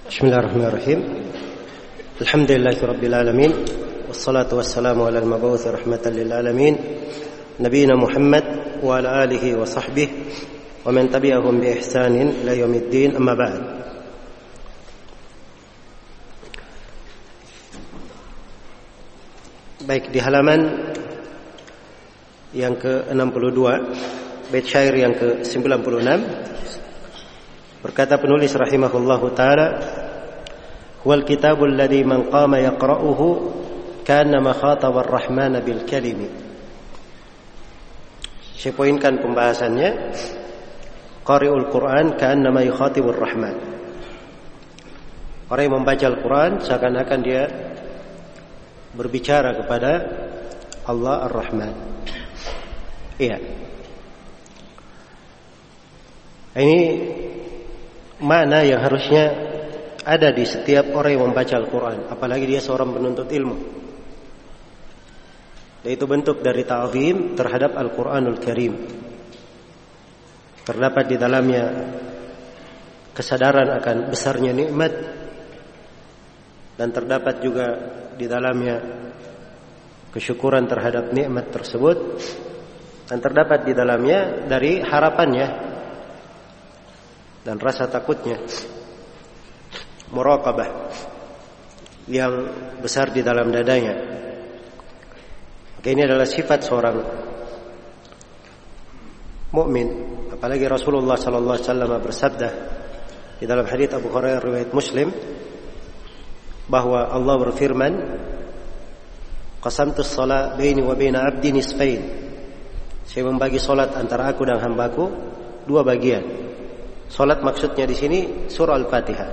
Bismillahirrahmanirrahim. Alhamdulillahi rabbil alamin. Wassalatu wassalamu ala al-mab'uts rahmatan lil alamin. Nabiyina Muhammad wa ala alihi wa sahbihi wa man tabi'ahum bi ihsanin ila yaumiddin, amma ba'd. Baik, di halaman yang ke-62, bait syair yang ke-96, berkata penulis rahimahullahu taala, "Wal kitabul ladzi man qama yaqra'uhu kana makhatab ar-rahman bil kalimi." Saya poinkan pembahasannya, qari'ul Quran ka'annama yukhatibur rahman. Orang yang membaca Al-Quran seakan-akan dia berbicara kepada Allah Ar-Rahman. Iya. Ini makna yang harusnya ada di setiap orang yang membaca Al-Quran, apalagi dia seorang penuntut ilmu. Yaitu bentuk dari ta'zim terhadap Al-Quranul Karim. Terdapat di dalamnya kesadaran akan besarnya nikmat, dan terdapat juga di dalamnya kesyukuran terhadap nikmat tersebut, dan terdapat di dalamnya dari harapannya dan rasa takutnya, muraqabah yang besar di dalam dadanya. Maka ini adalah sifat seorang mukmin. Apalagi Rasulullah sallallahu alaihi wasallam bersabda di dalam hadits Abu Hurairah riwayat Muslim, bahwa Allah berfirman, "Qasamtus shalah baini wa baina 'abdi nisfain." Saya membagi salat antara aku dan hambaku dua bagian. Salat maksudnya di sini surah Al-Fatihah.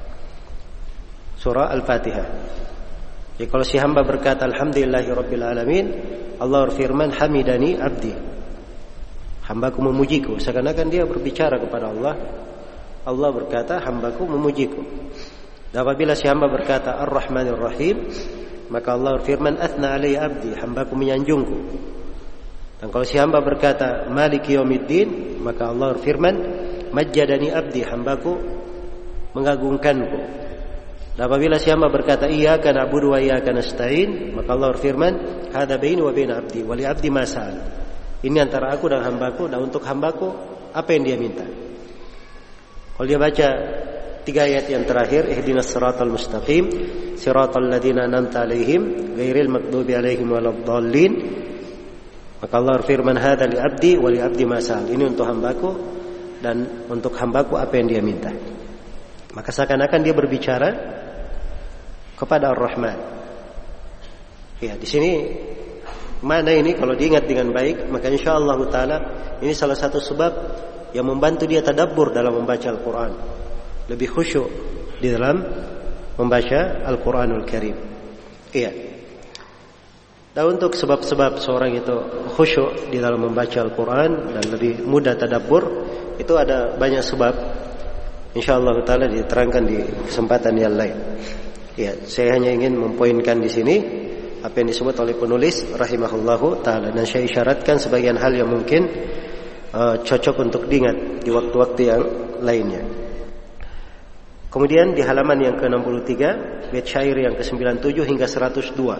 Surah Al-Fatihah. Jadi kalau si hamba berkata alhamdulillahirabbil alamin, Allah berfirman hamidani abdi. Hambaku memujiku, seakan-akan dia berbicara kepada Allah. Allah berkata hambaku memujiku. Dan apabila si hamba berkata Ar-Rahmanir Rahim, maka Allah berfirman athna alayya abdi, hambaku menyanjungku. Dan kalau si hamba berkata Maliki yaumiddin, maka Allah berfirman majjadani abdi, hambaku mengagungkanku. Dan apabila si hamba berkata iyyaka na'budu wa iyyaka nasta'in, maka Allah berfirman hadza baini wa baina abdi wa li abdi ma sa'al. Ini antara aku dan hambaku, dan untuk hambaku apa yang dia minta. Kalau dia baca tiga ayat yang terakhir, ihdinas siratal mustaqim siratal ladzina an'amta 'alaihim ghairil maghdubi 'alaihim waladdallin, maka Allah berfirman hadza li abdi wa li abdi ma sa'al. Ini untuk hambaku, dan untuk hambaku apa yang dia minta. Maka seakan-akan dia berbicara kepada Ar-Rahman. Ya, di sini mana ini kalau diingat dengan baik, maka insyaallah taala ini salah satu sebab yang membantu dia tadabbur dalam membaca Al-Quran, lebih khusyuk di dalam membaca Al-Quranul Karim. Iya. Dan untuk sebab-sebab seorang itu khusyuk di dalam membaca Al-Quran dan lebih mudah tadabbur, itu ada banyak sebab. InsyaAllah ta'ala diterangkan di kesempatan yang lain. Ya, saya hanya ingin mempoinkan di sini apa yang disebut oleh penulis rahimahullahu ta'ala, dan saya isyaratkan sebagian hal yang mungkin cocok untuk diingat di waktu-waktu yang lainnya. Kemudian di halaman yang ke-63, bait syair yang ke-97 hingga 102,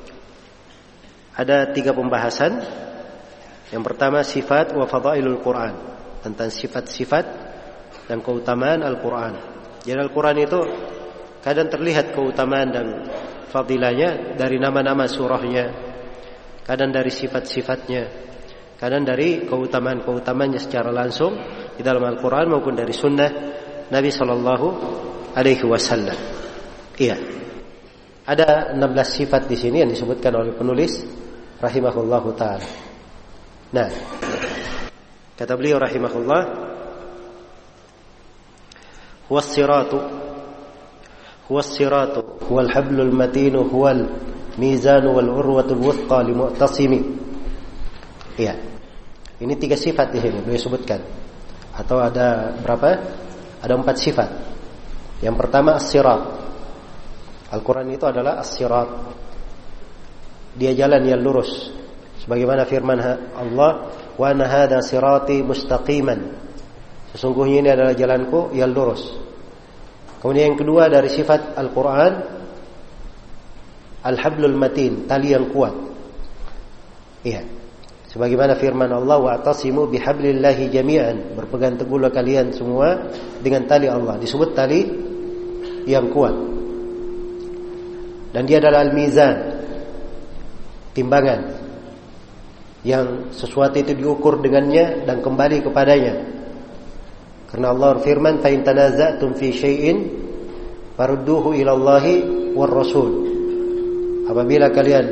ada tiga pembahasan. Yang pertama sifat wa fadailul Quran, tentang sifat-sifat dan keutamaan Al-Quran. Jadi Al-Quran itu kadang terlihat keutamaan dan fadilahnya dari nama-nama surahnya, kadang dari sifat-sifatnya, kadang dari keutamaan-keutamaannya secara langsung di dalam Al-Quran maupun dari sunnah Nabi Sallallahu Alaihi Wasallam. Iya, ada 16 sifat di sini yang disebutkan oleh penulis rahimahullahu taala. Nah, kata beliau rahimahullah, huwas siratu huwal hablul matinu huwal mizanu wal urwatul wuthqa li mu'tasimi. Iya. Ini tiga sifat di sini beliau sebutkan. Atau ada berapa? Ada 4 sifat. Yang pertama as-sirat. Al-Quran itu adalah as-sirat. Dia jalan yang lurus. Sebagaimana firman Allah, wa anna hadza sirati mustaqiman. Sesungguhnya ini adalah jalanku yang lurus. Kemudian yang kedua dari sifat Al-Quran, Al-Hablul Matin, tali yang kuat. Iya. Sebagaimana firman Allah, wa'tasimu bihablillahi jami'an, berpegang teguhlah kalian semua dengan tali Allah. Disebut tali yang kuat. Dan dia adalah al-mizan, timbangan yang sesuatu itu diukur dengannya dan kembali kepadanya. Karena Allah firman, fa in tanaza'tum fi syai'in farudduhu ila Allahi war Rasul. Apabila kalian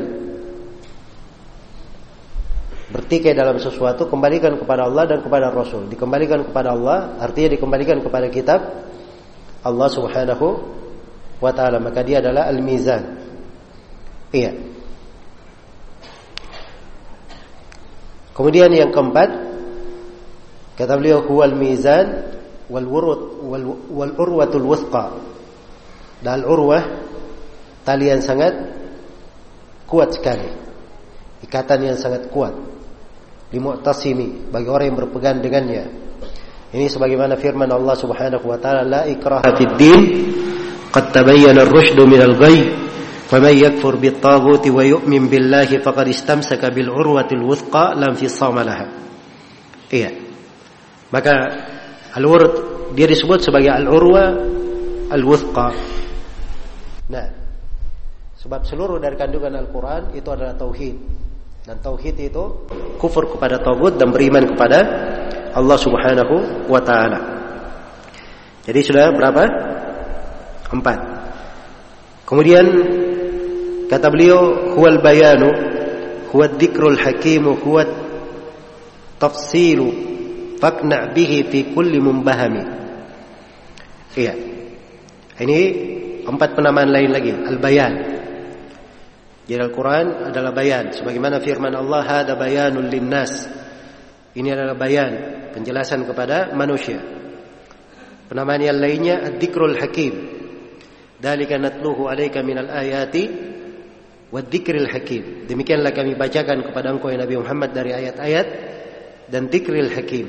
bertikai dalam sesuatu, kembalikan kepada Allah dan kepada Rasul. Dikembalikan kepada Allah artinya dikembalikan kepada kitab Allah Subhanahu wa ta'ala. Maka dia adalah al-mizan. Iya. Kemudian yang keempat, kata beliau, huwal mizan wal urwatul wuthqa. Dan urwah, tali yang sangat kuat sekali, ikatan yang sangat kuat, limu'tasimi, bagi orang yang berpegang dengannya. Ini sebagaimana firman Allah Subhanahu wa ta'ala, la ikraha fid din qad tabayyana ar-rusydu minal ghayy faman yakfur bit-taghuti wa yu'min billahi faqad istamsaka bil urwatil wuthqa lam fisama laha. Iya. Maka al-urd dia disebut sebagai al-urwa al-wuthqa. Nah, sebab seluruh dari kandungan Al-Quran itu adalah tauhid. Dan tauhid itu kufur kepada taghut dan beriman kepada Allah Subhanahu wa ta'ala. Jadi sudah berapa? 4. Kemudian kata beliau, huwal bayanu, huwad dzikrul hakimu, huwad tafsilu, faqna' bihi fi kulli mumbahami. Iya. Ini 4 penamaan lain lagi, al-bayan. Jadi Al-Quran adalah bayan. Sebagaimana firman Allah, hada bayanul linnas. Ini adalah bayan, penjelasan kepada manusia. Penamaan yang lainnya, ad-dzikrul hakim. Dzalika natluhu 'alaika minal ayati wad-dzikril hakim. Demikianlah kami bacakan kepada engkau ya Nabi Muhammad dari ayat-ayat dan dzikril hakim.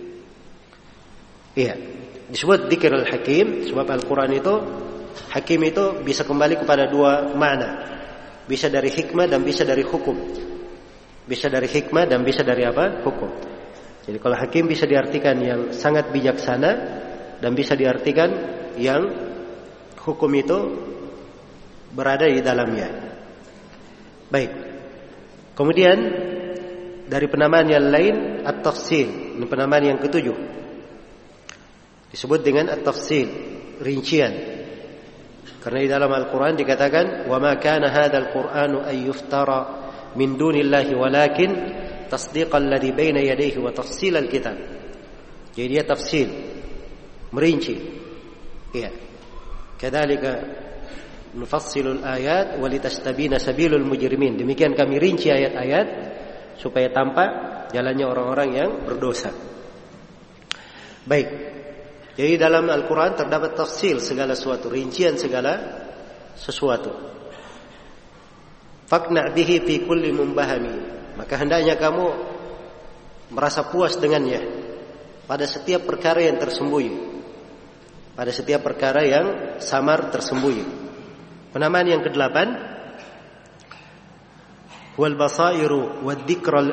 Iya. Disebut dzikril hakim sebab Al-Quran itu, hakim itu bisa kembali kepada 2 makna. Bisa dari hikmah dan bisa dari hukum. Bisa dari hikmah dan bisa dari apa? Hukum. Jadi kalau hakim bisa diartikan yang sangat bijaksana dan bisa diartikan yang hukum itu berada di dalamnya. Baik. Kemudian dari penamaan yang lain, at-tafsil. Ini penamaan yang ke-7. Disebut dengan at-tafsil, rincian. Karena di dalam Al-Quran dikatakan, wa ma kana hadzal Qur'anu ay yuftara min dunillahi walakin tasdiqal ladzi baina yadayhi wa tafsilal kitab. Jadi dia tafsil, merinci. Iya. Kadzalika nufassilul ayat wa litastabina sabilul mujrimin. Demikian kami rinci ayat-ayat supaya tampak jalannya orang-orang yang berdosa. Baik. Jadi dalam Al-Quran terdapat tafsil segala sesuatu, rincian segala sesuatu. Faqna' bihi fi kulli mumbahami. Maka hendaknya kamu merasa puas dengannya pada setiap perkara yang tersembunyi, pada setiap perkara yang samar tersembunyi. Penamaan yang ke-8, wal basairu wad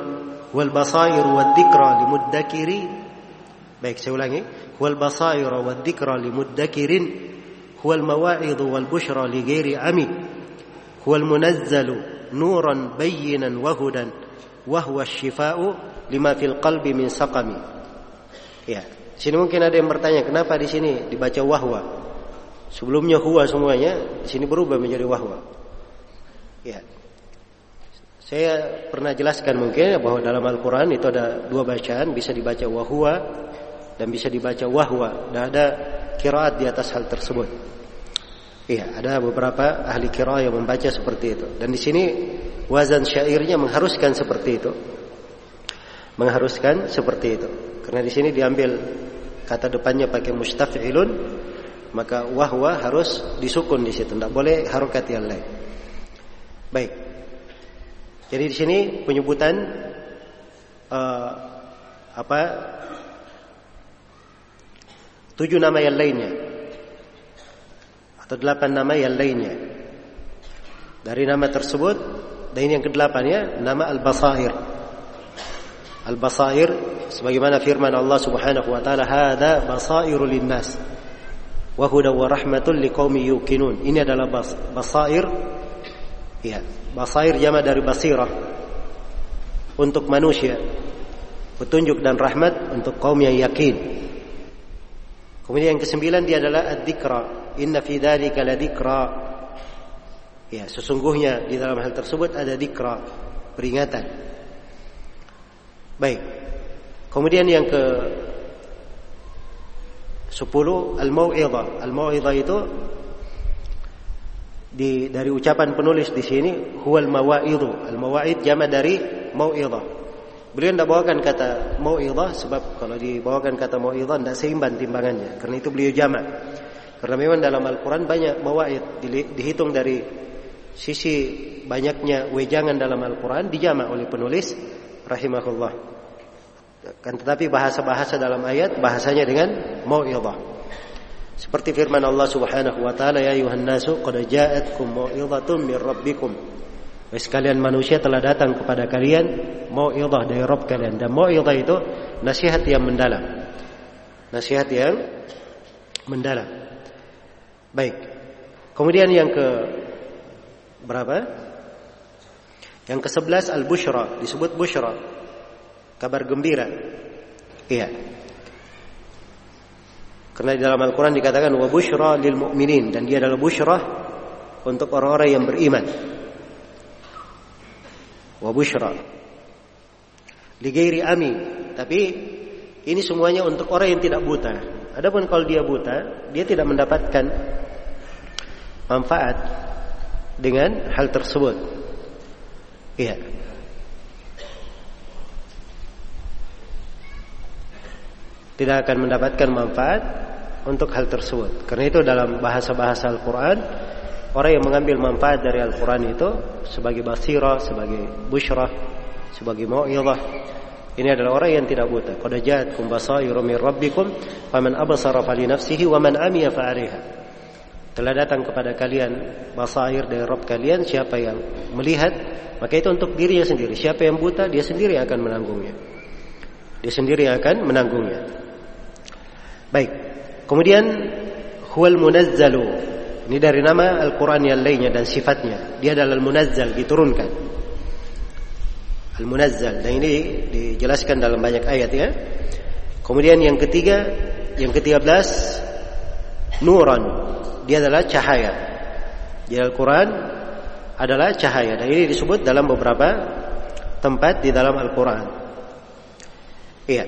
dzikra limuddakiri. Baik, saya ulangi. Wal basairu wad dzikra limuddakirin, huwal mawa'idhu wal busyra li ghairi ami, huwal munazzalu nuran bayyinan wa hudan wa huwa asy-syifa'u lima fil qalbi min saqami. Ya, sini mungkin ada yang bertanya, kenapa di sini dibaca wahwa? Sebelumnya huwa semuanya, di sini berubah menjadi wahwa. Ya. Saya pernah jelaskan mungkin bahwa dalam Al-Quran itu ada 2 bacaan, bisa dibaca wahwa dan bisa dibaca wahwa, dan ada qiraat di atas hal tersebut. Iya, ada beberapa ahli qiraat yang membaca seperti itu. Dan di sini wazan syairnya mengharuskan seperti itu. Mengharuskan seperti itu. Karena di sini diambil kata depannya pakai mustaf'ilun, maka wahwa harus disukun di situ, tidak boleh harokat yang lain. Baik. Jadi di sini penyebutan 7 nama yang lainnya. atau 8 nama yang lainnya. Dari nama tersebut, dan ini yang ke-8 ya, nama Al-Basair. Al-Basair sebagaimana firman Allah Subhanahu wa taala, "Hadza basairul linnas wa hudaw wa rahmatul liqaumin yuqinun." Ini adalah basair. Ya, basair jamak dari basirah, untuk manusia, petunjuk dan rahmat untuk kaum yang yakin. Kemudian yang ke-9 dia adalah ad-dzikra. Inna fi dzalika ladzikra. Ya, sesungguhnya di dalam hal tersebut ada dzikra, peringatan. Baik. Kemudian yang ke-10 al-mau'izah. Al-mau'izah itu dari ucapan penulis di sini huwal mawa'idhu. Al-mawa'id jamak dari mau'izah. Beliau tidak bawakan kata mau'izah sebab kalau dibawakan kata mau'izah tidak seimbang timbangannya. Karena itu beliau jamak. Karena memang dalam Al-Quran banyak mawa'id, dihitung dari sisi banyaknya wejangan dalam Al-Quran, dijamak oleh penulis rahimahullah. Kan tetapi bahasa-bahasa dalam ayat bahasanya dengan mau'izah. Seperti firman Allah Subhanahu wa taala, "Ya ayuhan nasu qad ja'atkum mau'izatun mir rabbikum." Sekalian manusia telah datang kepada kalian mau'izah dari Rabb kalian. Dan mau'izah itu nasihat yang mendalam. Nasihat yang mendalam. Baik. Kemudian yang ke berapa? Yang ke-11 al-busyra, disebut busyra, kabar gembira. Iya. Karena di dalam Al-Quran dikatakan wa busyra lil mu'minin, dan dia adalah busyra untuk orang-orang yang beriman. Wa busyra li ghairi ami, tapi ini semuanya untuk orang yang tidak buta. Adapun kalau dia buta, dia tidak mendapatkan manfaat dengan hal tersebut. Iya. Tidak akan mendapatkan manfaat untuk hal tersebut. Karena itu dalam bahasa-bahasa Al-Quran, orang yang mengambil manfaat dari Al-Quran itu sebagai basirah, sebagai busyrah, sebagai mau'izah, ini adalah orang yang tidak buta. Qad ja'atkum basairu min rabbikum faman absara falinafsihi wa man amiya fa'alaiha. Telah datang kepada kalian basair dari Rabb kalian, siapa yang melihat maka itu untuk dirinya sendiri. Siapa yang buta, dia sendiri yang akan menanggungnya. Dia sendiri yang akan menanggungnya. Baik. Kemudian huwal munazzalu. Ini dari nama Al-Quran yang lainnya dan sifatnya. Dia adalah al-munazzal, diturunkan. Al-munazzal. Dan ini dijelaskan dalam banyak ayat ya. Kemudian yang ketiga, yang ke-13 nuran. Dia adalah cahaya. Di Al-Quran adalah cahaya. Dan ini disebut dalam beberapa tempat di dalam Al-Quran. Iya.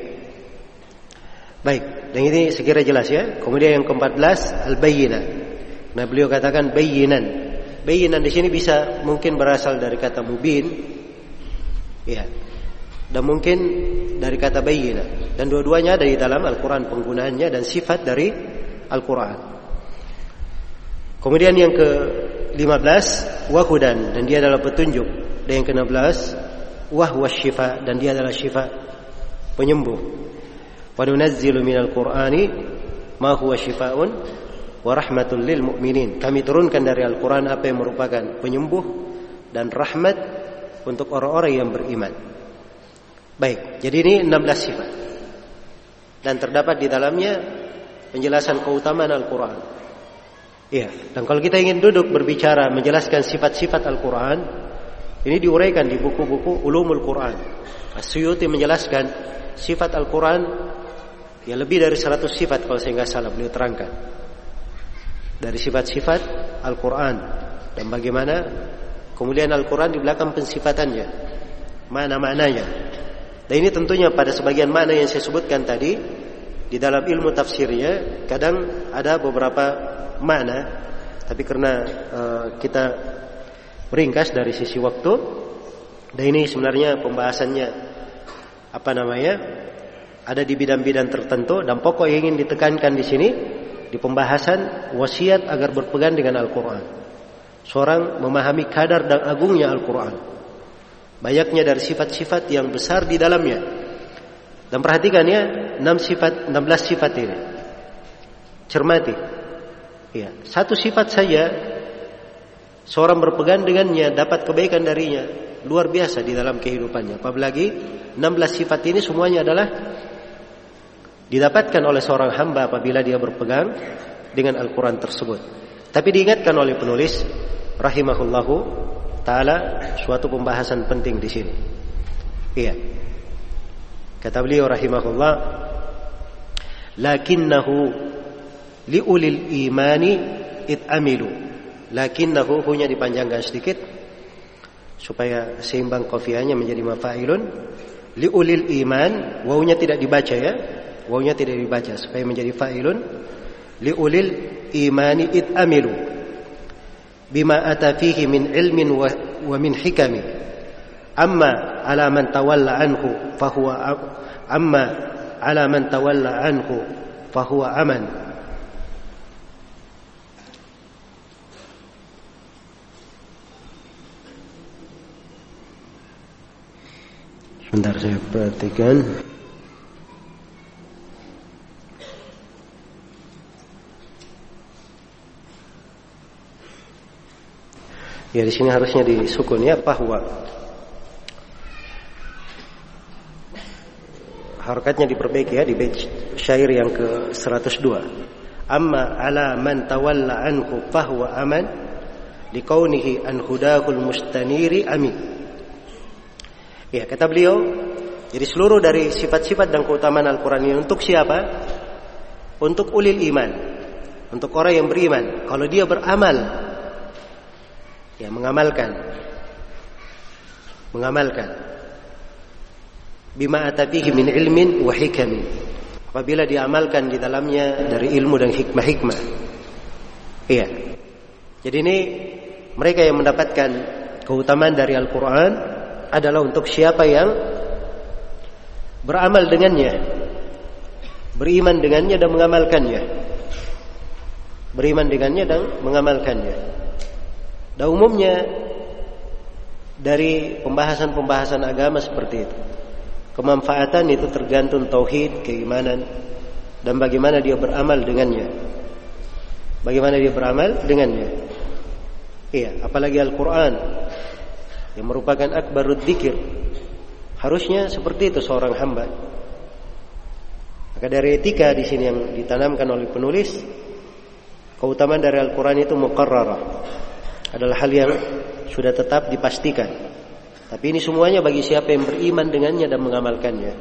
Baik. Dan ini sekira jelas ya. Kemudian yang ke-14 al-bayyinah. Nah beliau katakan bayyinan. Bayyinan di sini bisa mungkin berasal dari kata mubin. Iya. Dan mungkin dari kata bayyinah. Dan dua-duanya ada di dalam Al-Quran penggunaannya dan sifat dari Al-Quran. Kemudian yang ke-15 wahudan, dan dia adalah petunjuk. Dan yang ke-16 wahwasyifa, dan dia adalah syifa, penyembuh. Wa nunazzilu minal Qur'ani ma huwa syifaa'un wa rahmatul lil mu'minin. Kami turunkan dari Al-Quran apa yang merupakan penyembuh dan rahmat untuk orang-orang yang beriman. Baik, jadi ini 16 sifat. Dan terdapat di dalamnya penjelasan keutamaan Al-Quran. Iya, dan kalau kita ingin duduk berbicara menjelaskan sifat-sifat Al-Quran, ini diuraikan di buku-buku Ulumul Quran. As-Suyuti menjelaskan sifat Al-Quran yang lebih dari 100 sifat kalau saya nggak salah beliau terangkan. Dari sifat-sifat Al-Quran dan bagaimana kemudian Al-Quran di belakang pensifatannya, makna-maknanya. Dan ini tentunya pada sebagian makna yang saya sebutkan tadi di dalam ilmu tafsirnya kadang ada beberapa makna, tapi karena kita meringkas dari sisi waktu, dan ini sebenarnya pembahasannya ada di bidang-bidang tertentu, dan pokok yang ingin ditekankan di sini di pembahasan wasiat agar berpegang dengan Al-Quran. Seorang memahami kadar dan agungnya Al-Quran, banyaknya dari sifat-sifat yang besar di dalamnya. Dan perhatikan ya, 16 sifat ini. Cermati. Ya, satu sifat saja seorang berpegang dengannya dapat kebaikan darinya luar biasa di dalam kehidupannya. Apalagi 16 sifat ini semuanya adalah didapatkan oleh seorang hamba apabila dia berpegang dengan Al-Quran tersebut. Tapi diingatkan oleh penulis rahimahullahu ta'ala suatu pembahasan penting di sini. Iya. Kata beliau rahimahullah, lakinnahu liulil imani it'amilu. Lakinnahu punya dipanjangkan sedikit supaya seimbang qafiyahnya menjadi mafailun. Liulil iman, wawunya tidak dibaca ya. Wawunya tidak dibaca supaya menjadi fa'ilun. Liulil imani it'amilu bima ata fihi min ilmin wa min hikami. Amma ala man tawalla anhu fahuwa aman. Sebentar saya perhatikan. Ya, di sini harusnya disukun ya, bahwa harakatnya diperbaiki ya di bait syair yang ke-102. Amma ala man tawalla anhu fahuwa aman liqaunihi an hudahul mustaniri amin. Ya, kata beliau, jadi seluruh dari sifat-sifat dan keutamaan Al-Quran ini untuk siapa? Untuk ulil iman, untuk orang yang beriman. Kalau dia beramal, ya mengamalkan bima atabihi min ilmin wa hikami, apabila diamalkan di dalamnya dari ilmu dan hikmah-hikmah. Iya. Jadi ini mereka yang mendapatkan keutamaan dari Al-Quran adalah untuk siapa yang beramal dengannya, beriman dengannya dan mengamalkannya. Beriman dengannya dan mengamalkannya. Dan umumnya dari pembahasan-pembahasan agama seperti itu, kemanfaatan itu tergantung tauhid, keimanan, dan bagaimana dia beramal dengannya. Bagaimana dia beramal dengannya. Iya, apalagi Al-Quran yang merupakan akbarud dzikir. Harusnya seperti itu seorang hamba. Maka dari etika di sini yang ditanamkan oleh penulis, keutamaan dari Al-Quran itu muqarrarah, adalah hal yang sudah tetap dipastikan. Tapi ini semuanya bagi siapa yang beriman dengannya dan mengamalkannya.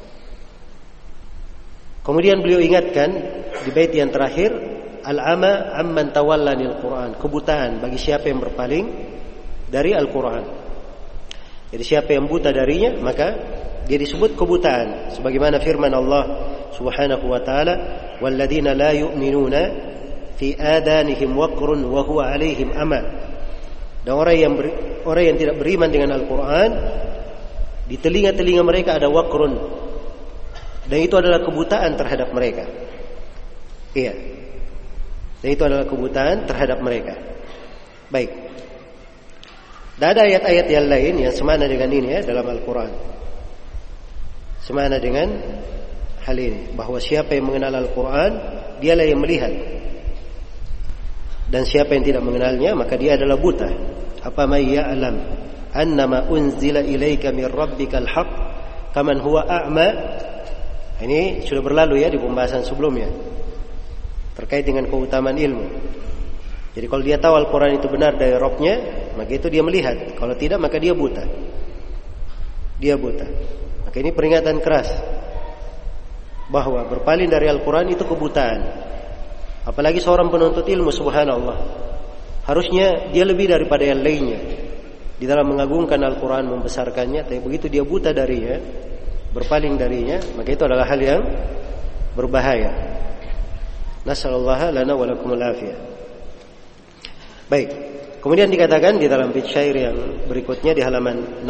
Kemudian beliau ingatkan di bait yang terakhir, al-ama amman tawallanil Quran, kebutaan bagi siapa yang berpaling dari Al-Quran. Jadi siapa yang buta darinya, maka dia disebut kebutaan. Sebagaimana firman Allah Subhanahu wa taala, walladzina la yu'minuna fi adanihim waqrun wa huwa 'alaihim ama. Dan orang yang tidak beriman dengan Al-Quran, di telinga-telinga mereka ada waqrun, dan itu adalah kebutaan terhadap mereka. Iya. Dan itu adalah kebutaan terhadap mereka. Baik. Dan ada ayat-ayat yang lain yang semana dengan ini ya dalam Al-Quran. Semana dengan hal ini, bahwa siapa yang mengenal Al-Quran, dialah yang melihat. Dan siapa yang tidak mengenalnya, maka dia adalah buta. Apa may ya'lam annama unzila ilaika min rabbikal haqq kaman huwa a'ma. Ini sudah berlalu ya di pembahasan sebelumnya terkait dengan keutamaan ilmu. Jadi kalau dia tahu Al-Quran itu benar dari Rabb-nya, maka itu dia melihat. Kalau tidak, maka dia buta. Dia buta. Maka ini peringatan keras bahwa berpaling dari Al-Quran itu kebutaan. Apalagi seorang penuntut ilmu, subhanallah, harusnya dia lebih daripada yang lainnya di dalam mengagungkan Al-Quran, membesarkannya. Tapi begitu dia buta darinya, berpaling darinya, maka itu adalah hal yang berbahaya. Nasallallahu lana wa lakumul afiyah. Baik. Kemudian dikatakan di dalam bait syair yang berikutnya di halaman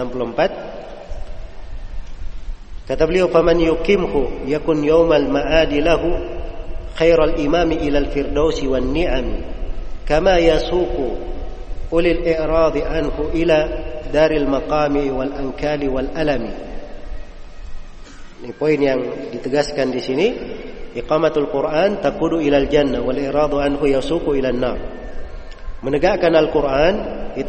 64, kata beliau, faman yuqimhu yakun yaumal ma'adi lahu khairal imami ilal firdausi wan ni'ami kama yasuqu ulil i'radi anhu ila daril maqami wal ankali wal alami. Ini poin yang ditegaskan di sini, Iqamatul Quran taqudu ilal jannah wal iradu anhu yasuqu ilan nar. Menegakkan Al-Quran itu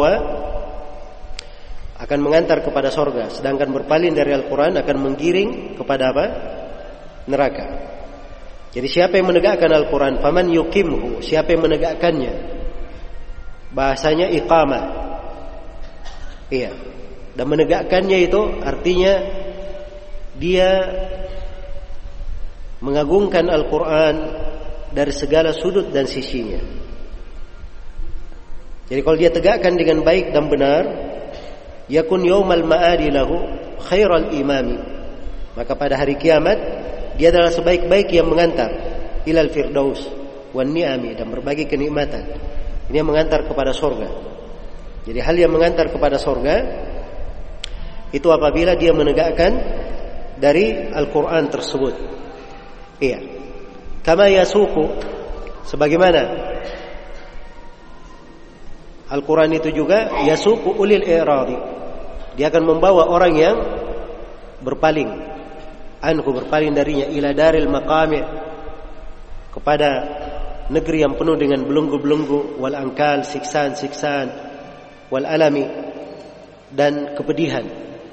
akan mengantar kepada sorga, sedangkan berpaling dari Al-Quran akan menggiring kepada apa? Neraka. Jadi siapa yang menegakkan Al-Quran, faman yuqimhu, siapa yang menegakkannya, bahasanya iqamah. Iya. Dan menegakkannya itu artinya dia mengagungkan Al-Quran dari segala sudut dan sisinya. Jadi kalau dia tegakkan dengan baik dan benar, yakun yaumal ma'adi lahu khairal imami, maka pada hari kiamat dia adalah sebaik-baik yang mengantar ilal firdaus wan ni'ami, dan berbagai kenikmatan. Ini yang mengantar kepada surga. Jadi hal yang mengantar kepada surga itu apabila dia menegakkan dari Al-Quran tersebut. Iya. Kama yasuqu, sebagaimana Al-Quran itu juga yasuqu ulil i'radi, dia akan membawa orang yang berpaling darinya ila daril maqami', kepada negeri yang penuh dengan belenggu-belenggu, wal angkal, siksaan-siksaan, wal alami, dan kepedihan.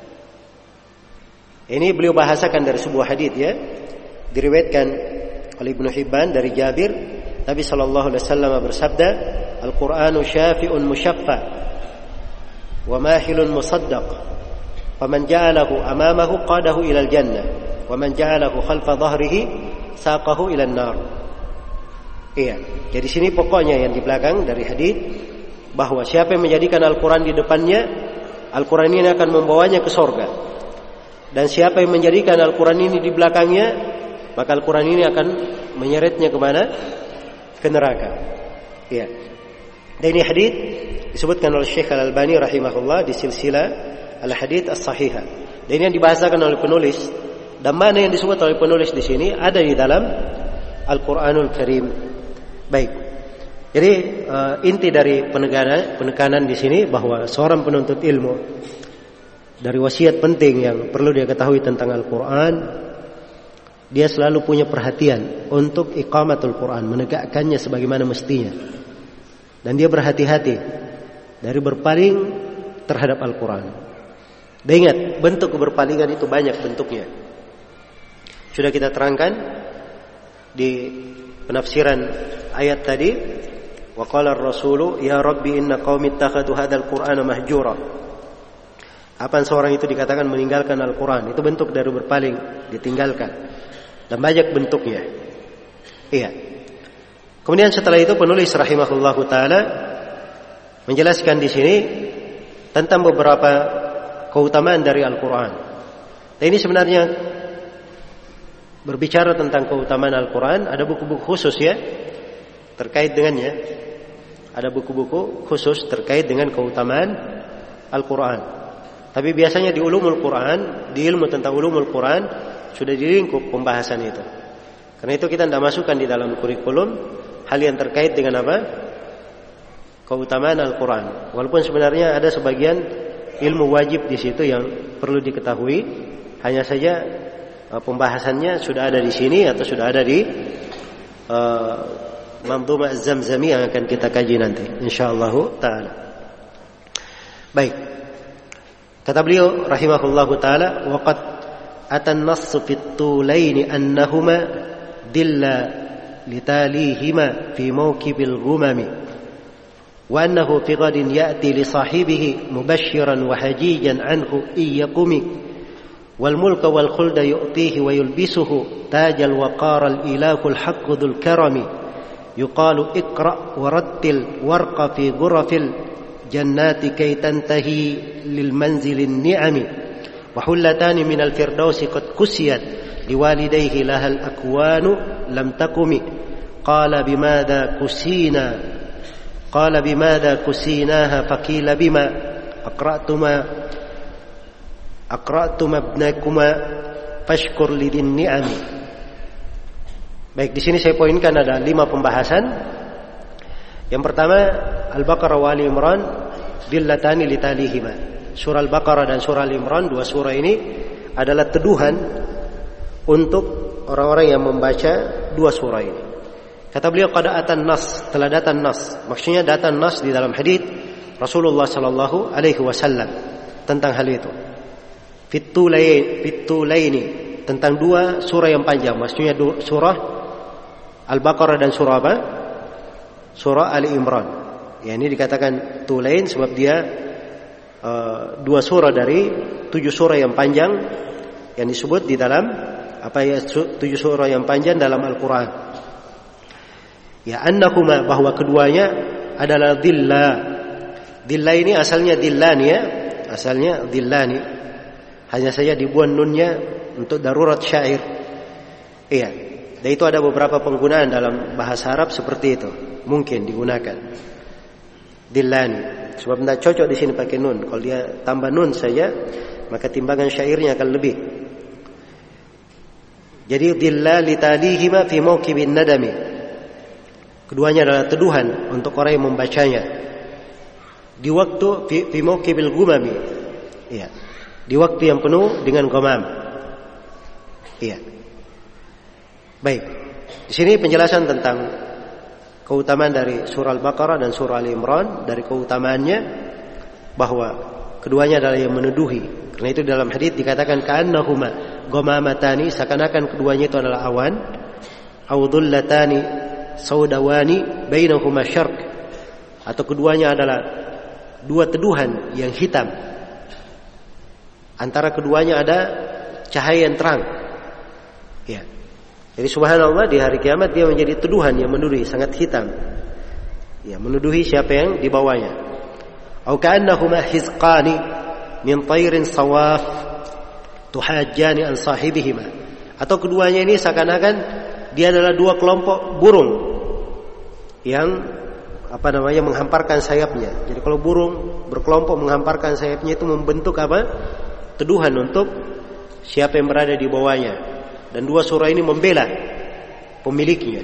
Ini beliau bahasakan dari sebuah hadits ya, diriwayatkan oleh Ibnu Hibban dari Jabir, Nabi sallallahu alaihi wasallam bersabda, Al-Qur'anu syafi'un musyaffa wa mahilun musaddaq, faman ja'alahu amamahu qadahu ilal jannah wa man ja'alahu khalfa dhahrihi saqahu ilan nar. Iya, jadi sini pokoknya yang di belakang dari hadis bahwa siapa yang menjadikan Al-Quran di depannya, Al-Quran ini akan membawanya ke surga. Dan siapa yang menjadikan Al-Quran ini di belakangnya, maka Al-Quran ini akan menyeretnya kemana? Ke neraka. Iya. Dan ini hadis disebutkan oleh Syekh Al-Albani rahimahullah di silsilah Al-Hadits As-Sahihah. Dan ini yang dibahasakan oleh penulis, dan mana yang disebut oleh penulis di sini ada di dalam Al-Quranul Karim. Baik. Jadi inti dari penekanan di sini bahwa seorang penuntut ilmu, dari wasiat penting yang perlu dia ketahui tentang Al-Quran, dia selalu punya perhatian untuk iqamatul Quran, menegakkannya sebagaimana mestinya. Dan dia berhati-hati dari berpaling terhadap Al-Quran. Dan ingat, bentuk berpalingan itu banyak bentuknya. Sudah kita terangkan di penafsiran ayat tadi, wa qala ar-rasulu ya rabbi inna qaumi ittakhadhu hadzal qur'ana mahjura. Apa seorang itu dikatakan meninggalkan Al-Quran, itu bentuk dari berpaling, ditinggalkan. Dan banyak bentuknya. Iya. Kemudian setelah itu penulis rahimahullahu taala menjelaskan di sini tentang beberapa keutamaan dari Al-Quran. Dan ini sebenarnya berbicara tentang keutamaan Al-Quran, ada buku-buku khusus ya terkait dengannya. Ada buku-buku khusus terkait dengan keutamaan Al-Quran. Tapi biasanya di ulumul Quran, di ilmu tentang ulumul Quran sudah dilingkup pembahasan itu. Karena itu kita tidak masukkan di dalam kurikulum hal yang terkait dengan apa? Keutamaan Al-Quran. Walaupun sebenarnya ada sebagian ilmu wajib di situ yang perlu diketahui, hanya saja pembahasannya sudah ada di sini atau sudah ada di Manzumah Az-Zamzami yang akan kita kaji nanti insyaallah taala. Baik. Kata beliau rahimahullahu taala, wa qad atan nassu fit tulaini annahuma dilla litalihima fi mawkibil ghumami wa annahu fi ghadin ya'ti li sahibihi mubashiran wa hajijan anhu iyaqumi wal mulka wal khulda yu'tihi wa yulbisuhu tajal waqara al ilahul haqqu dzul karami yuqalu iqra wa rattil warqa fi ghurafil jannati kay tantahi lil manzilin ni'ami wa hullatani minal firdausi qad kusiyat liwalidayhi lahal akwanu lam takumi qala bimadha kusinaha faqila bima aqra'tuma ibnakuma fashkur lidin ni'ami. Baik, di sini saya poinkan ada 5 pembahasan. Yang pertama, Al-Baqarah wa Ali Imran dillatani litalihima. Surah Al-Baqarah dan surah Al-Imran, 2 surah ini adalah teduhan untuk orang-orang yang membaca dua surah ini. Kata beliau qad atan nas, telah datang nas. Maksudnya datang nas di dalam hadis Rasulullah sallallahu alaihi wasallam tentang hal itu. Fitulaini, tentang dua surah yang panjang. Maksudnya surah Al-Baqarah dan surah apa? Surah Ali Imran. Ya, ini dikatakan tulain sebab dia dua surah dari 7 surah yang panjang yang disebut di dalam 7 surah yang panjang dalam Al-Quran. Ya, annahuma, bahwa keduanya adalah dhilla. Dhilla ini asalnya dhillani ya. Asalnya dhillani. Hanya saja dibuang nunnya untuk darurat syair. Iya. Dan itu ada beberapa penggunaan dalam bahasa Arab seperti itu. Mungkin digunakan. Dhillani. Sebab tidak cocok di sini pakai nun. Kalau dia tambah nun saja, maka timbangan syairnya akan lebih. Jadi dhilla litalihima fi mawqibin nadami. Keduanya adalah teduhan untuk orang yang membacanya. Di waktu fi mawqibil gumami. Iya. Di waktu yang penuh dengan ghamam. Iya. Baik. Di sini penjelasan tentang keutamaan dari surah Al-Baqarah dan surah Al-Imran. Dari keutamaannya bahwa keduanya adalah yang meneduhi. Karena itu dalam hadis dikatakan ka'annahuma ghamamatani, seakan-akan keduanya itu adalah awan. Audullatani saudawani bainahuma syarq, atau keduanya adalah dua teduhan yang hitam. Antara keduanya ada cahaya yang terang. Ya. Jadi subhanallah di hari kiamat dia menjadi teduhan yang meneduhi, sangat hitam. Ya, meneduhi siapa yang di bawahnya. Au ka'annahuma hizqani min tayrin sawaf tuhajjani an sahibihima. Atau keduanya ini seakan-akan dia adalah dua kelompok burung yang menghamparkan sayapnya. Jadi kalau burung berkelompok menghamparkan sayapnya itu membentuk apa? Teduhan untuk siapa yang berada di bawahnya. Dan dua surah ini membela pemiliknya.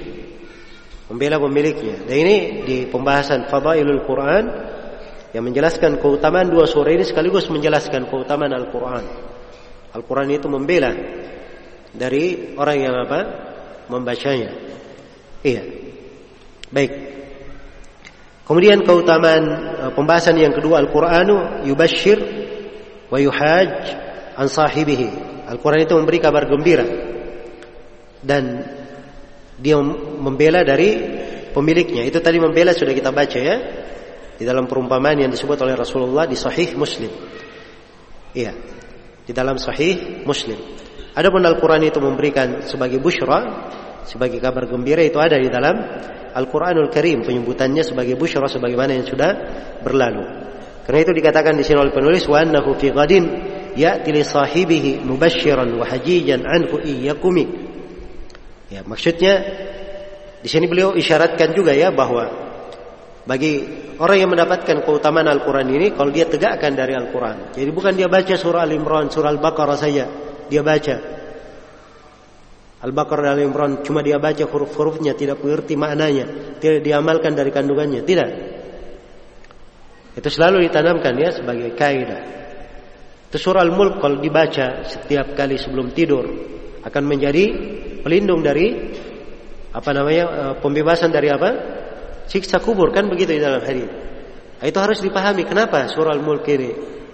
Dan ini di pembahasan Fadailul Quran yang menjelaskan keutamaan dua surah ini sekaligus menjelaskan keutamaan Al-Quran. Al-Quran itu membela dari orang yang membacanya. Iya. Baik. Kemudian keutamaan pembahasan yang kedua, Al-Qur'anu yubashshir wa yuhaj an sahibihi. Al-Quran itu memberi kabar gembira dan dia membela dari pemiliknya. Itu tadi membela sudah kita baca ya, di dalam perumpamaan yang disebut oleh Rasulullah di Sahih Muslim. Iya, di dalam Sahih Muslim. Adapun Al-Quran itu memberikan sebagai busyra, sebagai kabar gembira, itu ada di dalam Al-Quranul Karim, penyebutannya sebagai busyra sebagaimana yang sudah berlalu. Karena itu dikatakan di sini oleh penulis wa annahu fi ghadin ya'ti li sahibihi mubasysyiran wa hajijan anhu iyyakumi. Ya, maksudnya di sini beliau isyaratkan juga ya bahwa bagi orang yang mendapatkan keutamaan Al-Quran ini kalau dia tegakkan dari Al-Quran. Jadi bukan dia baca surah Al-Imran, surah Al-Baqarah saja dia baca. Al-Baqarah dan Al-Imran cuma dia baca huruf-hurufnya, tidak mengerti maknanya, tidak diamalkan dari kandungannya, tidak. Itu selalu ditanamkan ya sebagai kaidah. Itu surah Al-Mulk kalau dibaca setiap kali sebelum tidur akan menjadi pelindung dari pembebasan dari siksa kubur, kan begitu di dalam hadis. Itu harus dipahami kenapa surah Al-Mulk ini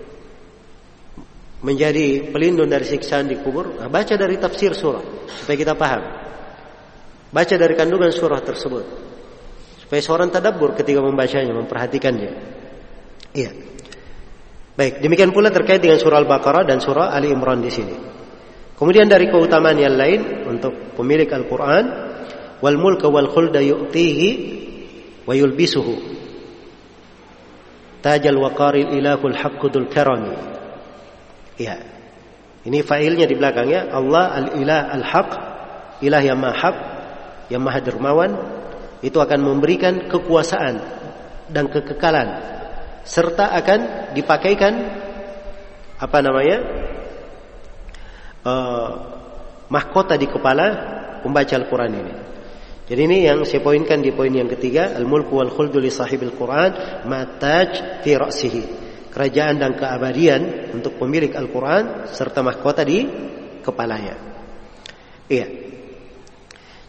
menjadi pelindung dari siksaan di kubur. Baca dari tafsir surah supaya kita paham. Baca dari kandungan surah tersebut supaya seorang tadabbur ketika membacanya, memperhatikannya. Iya. Baik, demikian pula terkait dengan surah Al-Baqarah dan surah Ali Imran di sini. Kemudian dari keutamaan yang lain untuk pemilik Al-Quran, wal mulka wal khulda yu'tihi wa yulbisuhu tajal waqaril ilahul haqqudul karami. Iya. Ini failnya di belakangnya, Allah al-ilah al-haq, ilah yang maha hak, yang maha dermawan, itu akan memberikan kekuasaan dan kekekalan serta akan dipakaikan mahkota di kepala pembaca Al-Quran ini. Jadi ini yang saya poinkan di poin yang ketiga, al-mulku wal khuldu li sahibil Quran mataj fi ra'sihi. Kerajaan dan keabadian untuk pemilik Al-Quran serta mahkota di kepalanya. Iya.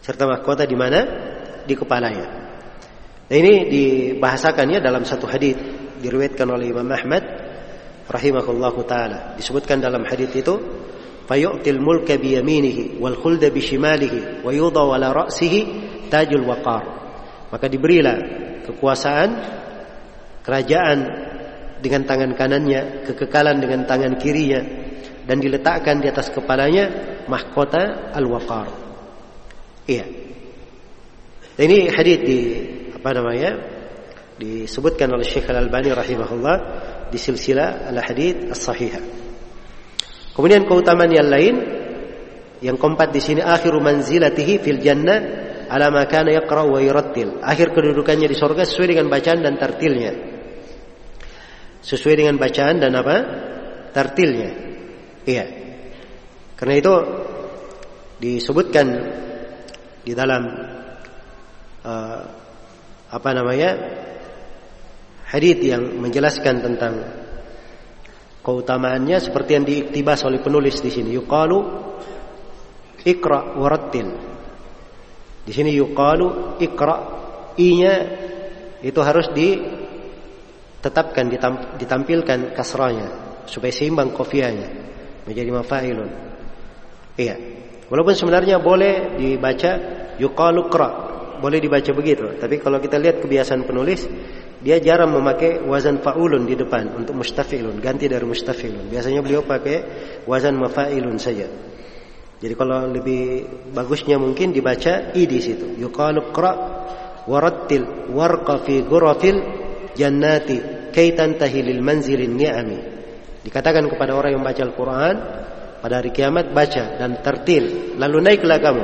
serta mahkota di mana? Di kepalanya. Nah, ini dibahasakannya dalam satu hadis diriwayatkan oleh Imam Ahmad rahimahullahu taala. Disebutkan dalam hadis itu, fayu'til mulka bi yaminihi wal khulda bi shimalihi wa yudha ala ra'sihi tajul waqar. Maka diberilah kekuasaan, kerajaan dengan tangan kanannya, kekekalan dengan tangan kirinya, dan diletakkan di atas kepalanya mahkota al-waqar. Iya. Ini hadis disebutkan oleh Syekh Al-Albani rahimahullah di silsilah al-hadits as-sahihah. Kemudian keutamaan yang lain yang keempat di sini, akhiru manzilatihi fil jannah ala ma kana yaqra wa yurattil. Akhir kedudukannya di surga sesuai dengan bacaan dan tartilnya. Sesuai dengan bacaan dan tartilnya. Iya. Karena itu disebutkan di dalam hadits yang menjelaskan tentang keutamaannya seperti yang diiktibas oleh penulis di sini. Yuqalu iqra warattil. Di sini yuqalu iqra, i-nya itu harus ditetapkan, ditampilkan kasrahnya supaya seimbang qafiyahnya menjadi mafailun. Iya. Walaupun sebenarnya boleh dibaca yuqalu qra, boleh dibaca begitu. Tapi kalau kita lihat kebiasaan penulis, dia jarang memakai wazan fa'ulun di depan untuk mustafilun, ganti dari mustafilun. Biasanya beliau pakai wazan mafailun saja. Jadi kalau lebih bagusnya mungkin dibaca i di situ. Yuqalu qra warattil warqa fi ghurafil jannati kay tantahi lil manzilin ni'ami. Dikatakan kepada orang yang baca Al-Qur'an pada hari kiamat, baca dan tartil, lalu naiklah kamu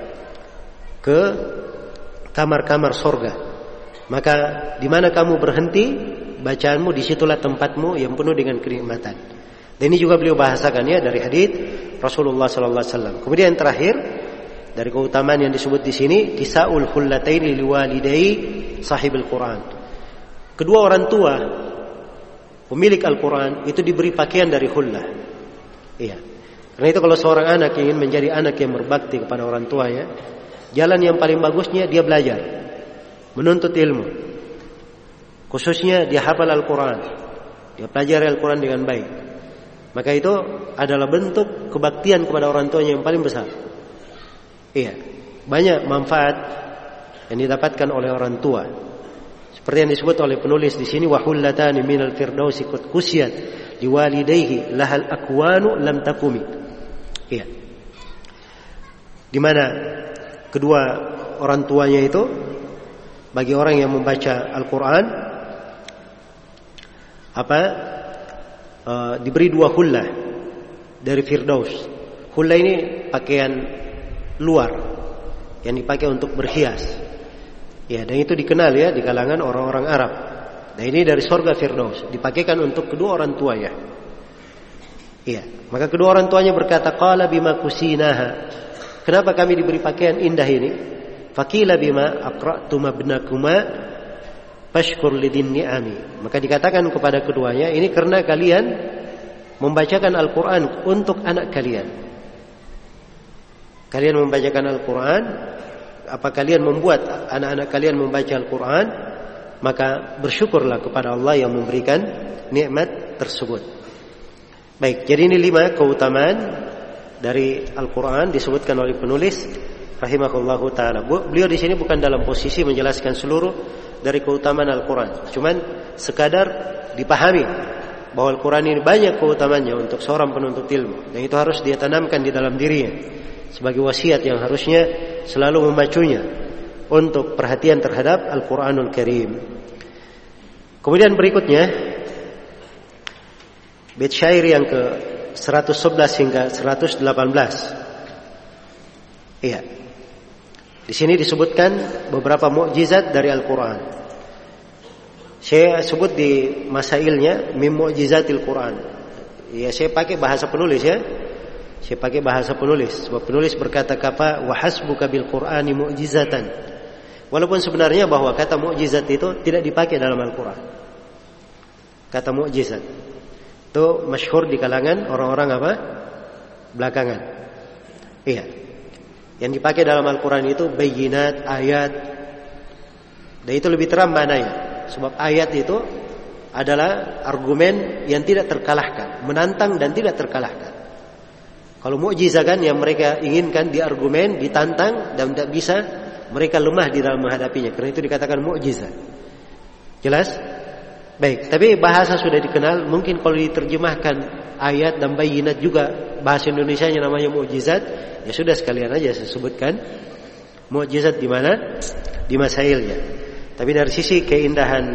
ke kamar-kamar surga. Maka di mana kamu berhenti bacaanmu, disitulah tempatmu yang penuh dengan kenikmatan. Dan ini juga beliau bahasakan ya dari hadis Rasulullah sallallahu alaihi wasallam. Kemudian yang terakhir dari keutamaan yang disebut di sini, tisaul khullataini liwalidai sahibul Quran. Kedua orang tua pemilik Al-Quran itu diberi pakaian dari khullah. Iya. Karena itu kalau seorang anak ingin menjadi anak yang berbakti kepada orang tuanya, jalan yang paling bagusnya dia belajar, menuntut ilmu. Khususnya dia hafal Al-Quran, dia pelajari Al-Quran dengan baik. Maka itu adalah bentuk kebaktian kepada orang tuanya yang paling besar. Iya, banyak manfaat yang didapatkan oleh orang tua. Seperti yang disebut oleh penulis di sini, wa hullatani minal firdausi qad kusiyat liwalidayhi lahal akwanu lam takumi. Iya. Di mana kedua orang tuanya itu bagi orang yang membaca Al-Quran diberi dua hullah dari Firdaus. Hullah ini pakaian luar yang dipakai untuk berhias. Ya, dan itu dikenal ya di kalangan orang-orang Arab. Nah, ini dari surga Firdaus, dipakaikan untuk kedua orang tuanya. Iya, maka kedua orang tuanya berkata, qala bima kusinaha. Kenapa kami diberi pakaian indah ini? Faqila bima aqra'tum ibnakuma fashkur lidin ni'ami. Maka dikatakan kepada keduanya, ini karena kalian membacakan Al-Quran untuk anak kalian. Kalian membacakan Al-Quran, apa kalian membuat anak-anak kalian membaca Al-Quran, maka bersyukurlah kepada Allah yang memberikan nikmat tersebut. Baik, jadi ini 5 keutamaan dari Al-Quran disebutkan oleh penulis rahimahullahu taala. Beliau di sini bukan dalam posisi menjelaskan seluruh dari keutamaan Al-Quran, cuman sekadar dipahami bahwa Al-Quran ini banyak keutamaannya untuk seorang penuntut ilmu, dan itu harus dia tanamkan di dalam dirinya sebagai wasiat yang harusnya selalu memacunya untuk perhatian terhadap Al-Quranul Karim. Kemudian berikutnya bait syair yang ke 111 hingga 118. Iya. Di sini disebutkan beberapa mukjizat dari Al-Quran. Saya sebut di masailnya min mu'jizatil Quran. Ya, saya pakai bahasa penulis ya. Saya pakai bahasa penulis. Sebab penulis berkata kafa wa hasbuka bil Qur'ani mu'jizatan. Walaupun sebenarnya bahwa kata mukjizat itu tidak dipakai dalam Al-Quran. Kata mukjizat itu masyhur di kalangan orang-orang belakangan. Iya. Yang dipakai dalam Al-Quran itu bayyinat, ayat. Dan itu lebih terang maknanya. Sebab ayat itu adalah argumen yang tidak terkalahkan, menantang dan tidak terkalahkan. Kalau mukjizat kan yang mereka inginkan diargumen, ditantang dan tidak bisa, mereka lemah di dalam menghadapinya. Karena itu dikatakan mukjizat. Jelas? Baik, tapi bahasa sudah dikenal. Mungkin kalau diterjemahkan ayat dan bayyinat juga bahasa Indonesianya namanya mukjizat, ya sudah sekalian aja saya sebutkan mukjizat di mana? Di masailnya. Tapi dari sisi keindahan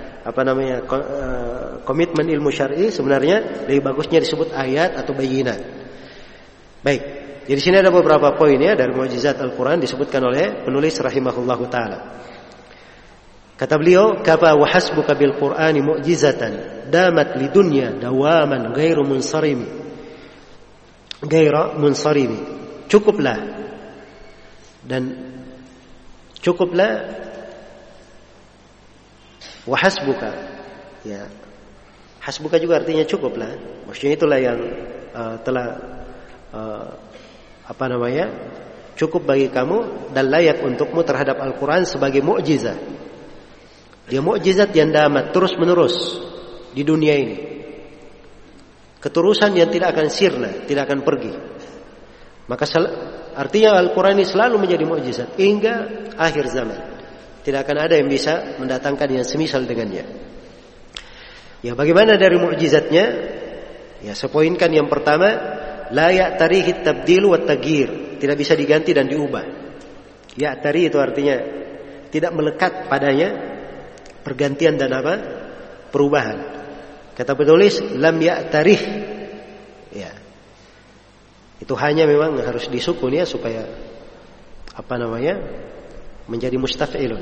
komitmen ilmu syar'i sebenarnya lebih bagusnya disebut ayat atau bayyinat. Baik. Jadi sini ada beberapa poin ya dari mukjizat Al-Qur'an disebutkan oleh penulis rahimahullahu taala. Kata beliau, "Kafa wa hasbuka bil Qur'ani mu'jizatan damat lidunya dawaman ghairu munsarimi." Ghairu munsarimi. Cukuplah wa hasbuka. Ya. Hasbuka juga artinya cukuplah. Maksudnya itulah yang telah cukup bagi kamu dan layak untukmu terhadap Al-Quran sebagai mukjizat. Dia mukjizat yang damat terus menerus di dunia ini. Keterusan yang tidak akan sirna, tidak akan pergi. Maka artinya Al-Quran ini selalu menjadi mukjizat hingga akhir zaman. Tidak akan ada yang bisa mendatangkan yang semisal dengannya. Ya, bagaimana dari mukjizatnya? Ya, saya poinkan yang pertama, la ya'tarihi tabdil wa taghyir, tidak bisa diganti dan diubah. Ya'tari itu artinya tidak melekat padanya pergantian dan perubahan. Kata penulis lam ya'tarih. Ya. Itu hanya memang harus disukun ya supaya menjadi mustaf'ilun.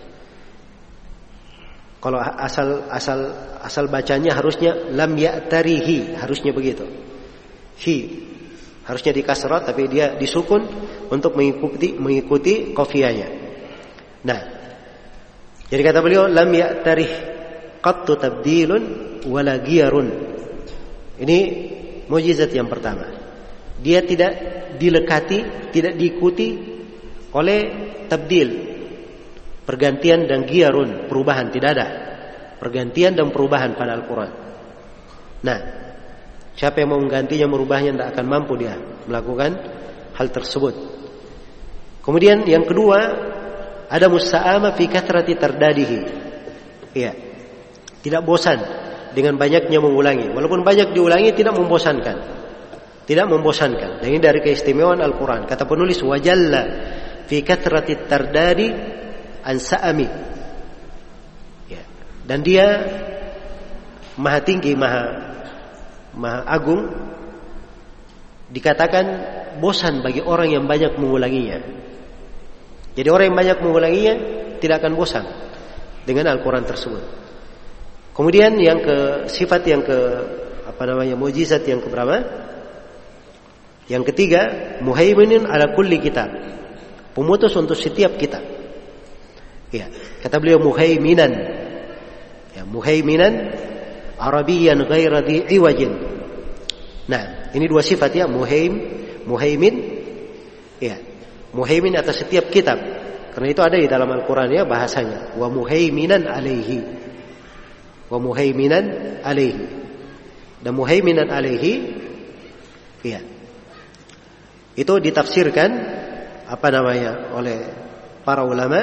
Kalau asal bacanya harusnya lam ya'tarihi, harusnya begitu. Hi harusnya dikasrah tapi dia disukun untuk mengikuti qafiyahnya. Nah, jadi kata beliau lam ya'tarih qattu tabdilun wala ghiyarun. Ini mukjizat yang pertama. Dia tidak dilekati, tidak diikuti oleh tabdil, pergantian dan ghiyarun, perubahan, tidak ada pergantian dan perubahan pada Al-Quran. Nah, siapa yang mau menggantinya, merubahnya, tidak akan mampu dia melakukan hal tersebut. Kemudian yang kedua, ada musta'ama fi kathrati tardadihi. Iya. Tidak bosan dengan banyaknya mengulangi. Walaupun banyak diulangi tidak membosankan. Tidak membosankan. Dan ini dari keistimewaan Al-Quran. Kata penulis wajalla fi kathrati tardadi an sa'ami. Ya. Dan dia maha tinggi, maha agung, dikatakan bosan bagi orang yang banyak mengulanginya. Jadi orang yang banyak mengulanginya tidak akan bosan dengan Al-Quran tersebut. Kemudian sifat yang mukjizat yang keberapa? Yang ketiga, muhaiminin ala kulli kitab, pemutus untuk setiap kitab. Ya, kata beliau muhaiminan. Ya, muhaiminan Arabiyan ghaira dhi iwajin. Nah, ini dua sifat ya, muhaimin. Ya. Muhaimin atas setiap kitab. Karena itu ada di dalam Al-Quran ya bahasanya. Wa muhaiminan alaihi. Wa muhaiminan alaihi. Dan muhaiminan alaihi, ya, itu ditafsirkan oleh para ulama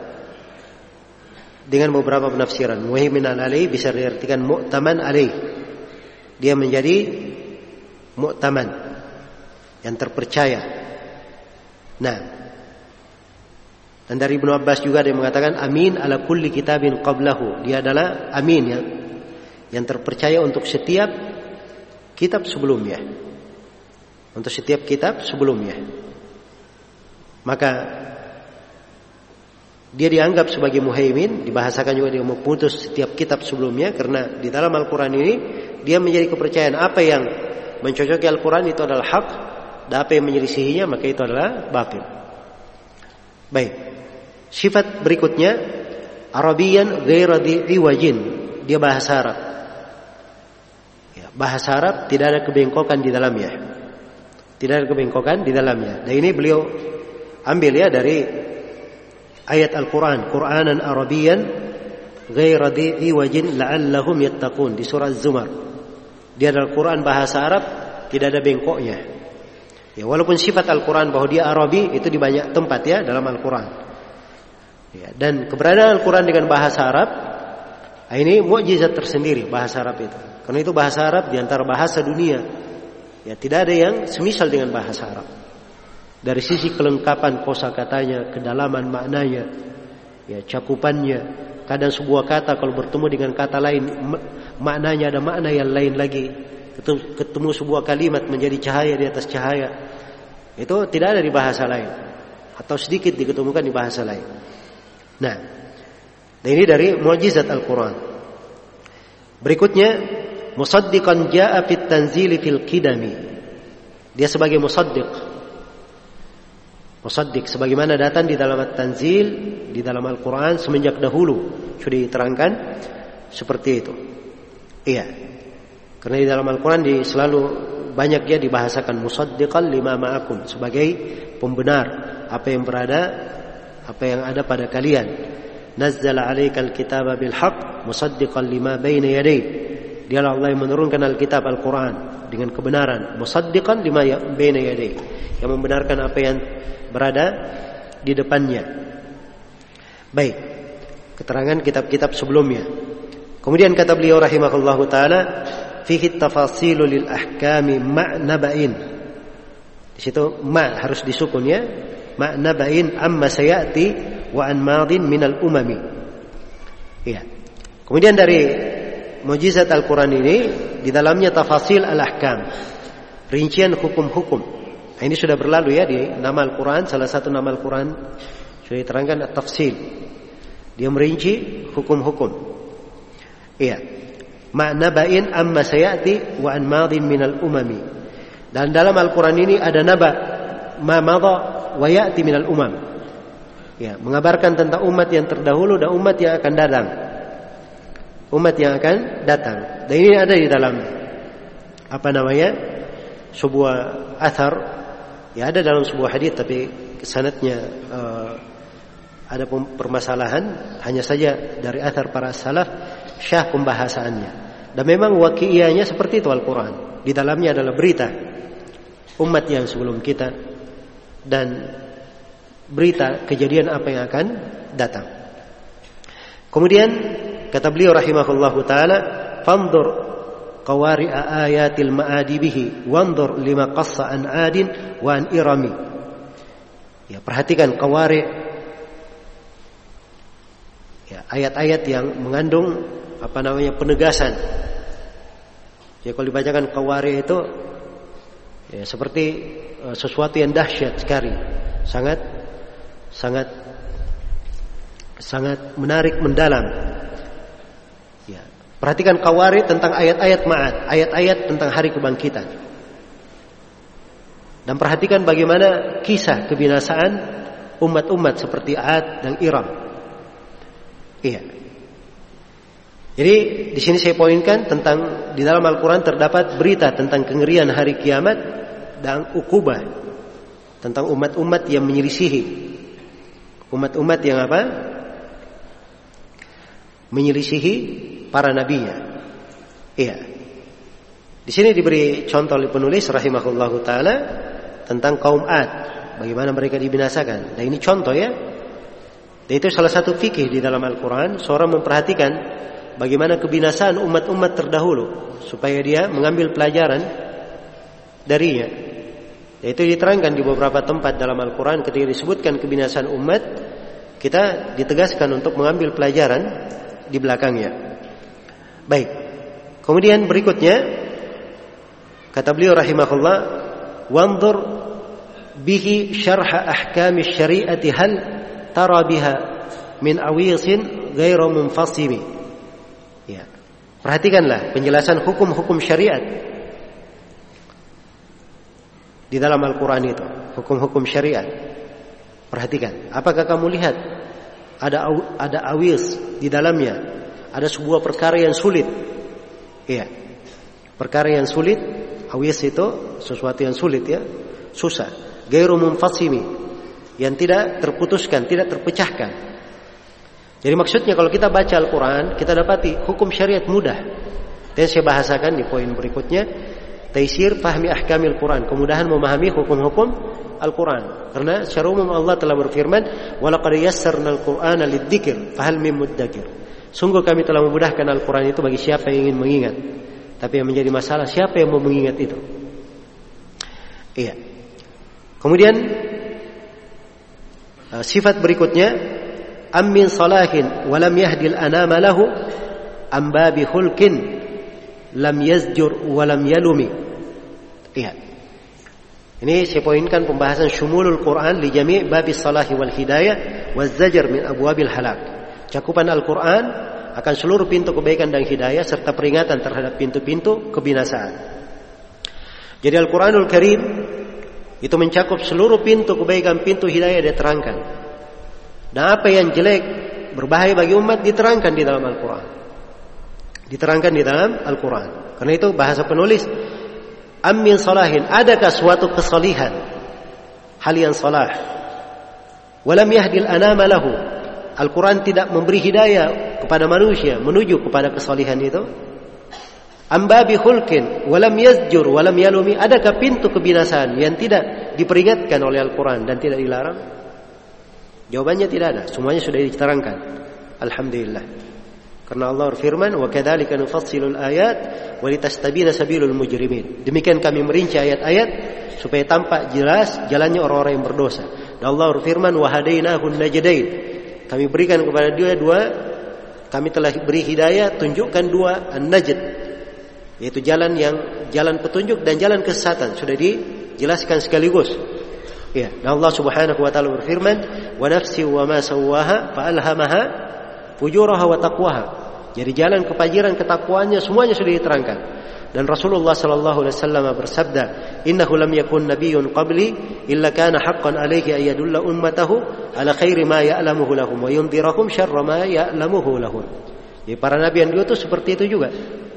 dengan beberapa penafsiran. Muhaiminan alaihi bisa diartikan mu'taman alaihi. Dia menjadi mu'taman, yang terpercaya. Nah, dan dari Ibnu Abbas juga dia mengatakan amin ala kulli kitabin qablahu. Dia adalah amin yang terpercaya untuk setiap kitab sebelumnya. Untuk setiap kitab sebelumnya. Maka dia dianggap sebagai muhaimin, dibahasakan juga dia memutus setiap kitab sebelumnya karena di dalam Al-Qur'an ini dia menjadi kepercayaan apa yang mencocoki Al-Qur'an itu adalah hak. Dan apa yang menyelisihinya maka itu adalah batil. Baik. Sifat berikutnya Arabiyan ghaira dhi iwajin. Dia bahasa Arab. Ya, bahasa Arab tidak ada kebengkokan di dalamnya. Tidak ada kebengkokan di dalamnya. Dan ini beliau ambil ya dari ayat Al-Quran, Qur'anan Arabiyan ghaira dhi'i wajin la'allahum yattaqun di surah Az-Zumar. Dia adalah Quran bahasa Arab, tidak ada bengkoknya. Ya, walaupun sifat Al-Quran bahwa dia Arabi itu di banyak tempat ya dalam Al-Quran. Ya, dan keberadaan Al-Quran dengan bahasa Arab ini mukjizat tersendiri bahasa Arab itu. Karena itu bahasa Arab di antara bahasa dunia. Ya, tidak ada yang semisal dengan bahasa Arab. Dari sisi kelengkapan kosakatanya, kedalaman maknanya, ya cakupannya. Kadang sebuah kata kalau bertemu dengan kata lain maknanya ada makna yang lain lagi. Ketemu sebuah kalimat menjadi cahaya di atas cahaya. Itu tidak ada di bahasa lain atau sedikit diketemukan di bahasa lain. Nah, ini dari mukjizat Al-Quran. Berikutnya, musaddiqan jaa fit tanzili fil qidami. Dia sebagai musaddiq sebagaimana datang di dalam At-Tanzil, di dalam Al-Quran semenjak dahulu sudah diterangkan seperti itu. Iya, karena di dalam Al-Quran selalu banyak dia dibahasakan musaddiqan lima ma'akum, sebagai pembenar apa yang ada pada kalian. Nazzala 'alaikal kitaba bil haqq musaddiqan lima baina yadayhi. Dialah Allah yang menurunkan Al-Kitab Al-Quran dengan kebenaran, musaddiqan lima baina yadayhi, yang membenarkan apa yang berada di depannya. Baik, keterangan kitab-kitab sebelumnya. Kemudian kata beliau rahimahullahu taala, fihi tafasilu lil ahkami ma'naba'in. Di situ ma harus disukun ya. Ma'naba'in amma sayati wa an madin minal umami. Iya. Kemudian dari mukjizat Al-Quran ini di dalamnya tafasil al-ahkam, rincian hukum-hukum. Nah, ini sudah berlalu ya di nama Al-Quran, salah satu nama Al-Quran sudah diterangkan at-tafsil. Dia merinci hukum-hukum. Iya. Ma'na ba'in amma sayati wa an madin minal umami. Dan dalam Al-Quran ini ada naba ma madha wa ya'ti minal umam. Ya, mengabarkan tentang umat yang terdahulu dan umat yang akan datang. Umat yang akan datang. Dan ini ada di dalam sebuah athar. Ya, ada dalam sebuah hadis tapi sanadnya ada permasalahan. Hanya saja dari athar para salaf syah pembahasannya. Dan memang waqi'iyahnya seperti itu Al-Quran. Di dalamnya adalah berita umat yang sebelum kita dan berita kejadian apa yang akan datang. Kemudian kata beliau rahimahullahu taala, fanzur qawari'a ayatil ma'adi bihi wanzur lima qassa an adin wa an irami. Ya, perhatikan qawari', ya, ayat-ayat yang mengandung penegasan. Ya, kalau dibacakan qawari' itu ya, seperti sesuatu yang dahsyat sekali, sangat menarik, mendalam. Ya, perhatikan qawari' tentang ayat-ayat ma'ad, ayat-ayat tentang hari kebangkitan. Dan perhatikan bagaimana kisah kebinasaan umat-umat seperti Ad dan Iram. Iya. Jadi di sini saya poinkan tentang di dalam Al-Quran terdapat berita tentang kengerian hari kiamat dan ukubah tentang umat-umat yang menyelisihi, umat-umat yang menyelisihi para nabinya. Iya. Di sini diberi contoh oleh penulis rahimahullahu taala tentang kaum Ad, bagaimana mereka dibinasakan. Dan ini contoh ya. Dan itu salah satu fikih di dalam Al-Quran, seorang memperhatikan bagaimana kebinasaan umat-umat terdahulu supaya dia mengambil pelajaran darinya. Yaitu diterangkan di beberapa tempat dalam Al-Quran ketika disebutkan kebinasaan umat, kita ditegaskan untuk mengambil pelajaran di belakangnya. Baik. Kemudian berikutnya kata beliau rahimahullah, wanzur bihi syarha ahkami syari'ati hal tara biha min awisin ghairu munfasimi. Ya. Perhatikanlah penjelasan hukum-hukum syariat di dalam Al-Quran itu, hukum-hukum syariat. Perhatikan, apakah kamu lihat ada awis di dalamnya, ada sebuah perkara yang sulit. Iya. Perkara yang sulit, awis itu sesuatu yang sulit ya, susah. Ghairu munfasimi, yang tidak terputuskan, tidak terpecahkan. Jadi maksudnya kalau kita baca Al-Quran, kita dapati hukum syariat mudah. Dan saya bahasakan di poin berikutnya, taisir fahmi ahkamil Quran, kemudahan memahami hukum-hukum Al-Quran. Karena secara umum Allah telah berfirman, walaqad yassarnal Qur'ana lidzikr fahal mim muddakir. Sungguh kami telah memudahkan Al-Quran itu bagi siapa yang ingin mengingat. Tapi yang menjadi masalah, siapa yang mau mengingat itu? Iya. Kemudian sifat berikutnya, ammin salahin walam yahdil anama lahu ambabi khulkin lam yazjur walam yalumi. Iya. Ini saya poinkan pembahasan syumulul Quran li jami' babis salahi wal hidayah waz zajar min abwabil halak. Cakupan Al-Quran akan seluruh pintu kebaikan dan hidayah serta peringatan terhadap pintu-pintu kebinasaan. Jadi Al-Quranul Karim itu mencakup seluruh pintu kebaikan, pintu hidayah diterangkan. Dan apa yang jelek, berbahaya bagi umat diterangkan di dalam Al-Quran. Diterangkan di dalam Al-Quran. Karena itu bahasa penulis, ammin salahin, adakah suatu kesalihan, hal yang salah, walam yahdil anama lahu, Al-Quran tidak memberi hidayah kepada manusia menuju kepada kesalihan itu. Ambabi khulkin walam yazjur walam yalumi, adakah pintu kebinasaan yang tidak diperingatkan oleh Al-Quran dan tidak dilarang? Jawabannya tidak ada, semuanya sudah diterangkan. Alhamdulillah. Karena Allah berfirman, wa kadzalika nufassilul ayat wa litastabina sabilul mujrimin. Demikian kami merinci ayat-ayat supaya tampak jelas jalannya orang-orang yang berdosa. Dan Allah berfirman, wa hadainahun najdain. Kami berikan kepada dia kami telah beri hidayah, tunjukkan dua an-najd, yaitu jalan petunjuk dan jalan kesesatan, sudah dijelaskan sekaligus. Ya, dan Allah Subhanahu wa taala berfirman, wa nafsi wa ma sawwaha fa alhamaha fujuraha wa taqwaha. Jadi jalan kefajiran, ketakwaannya semuanya sudah diterangkan. Dan Rasulullah sallallahu alaihi wasallam bersabda, innahu lam yakun nabiyyun qabli illa kana haqqan alaihi ay yadulla ummatahu ala khairi ma ya'lamuhu lahum wa yundhirahum syarra ma ya'lamuhu lahum. Jadi para nabi yang diutus seperti itu juga.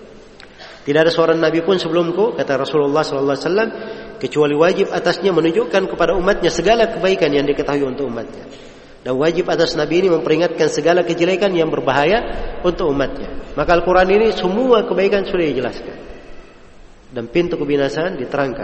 Tidak ada seorang nabi pun sebelumku, kata Rasulullah sallallahu alaihi wasallam, kecuali wajib atasnya menunjukkan kepada umatnya segala kebaikan yang diketahui untuk umatnya. Dan wajib atas nabi ini memperingatkan segala kejelekan yang berbahaya untuk umatnya. Maka Al-Quran ini semua kebaikan sudah dijelaskan. Dan pintu kebinasaan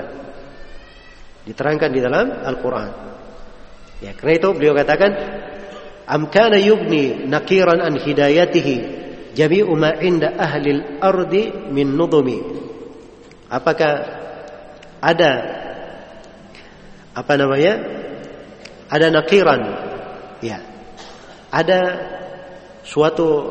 diterangkan di dalam Al-Quran. Ya, karena itu beliau katakan, amkana yubni nakiran an hidayatihi jami'u ma inda ahli al-ardi min nudumi. Apakah ada ada nakiran, ya, ada suatu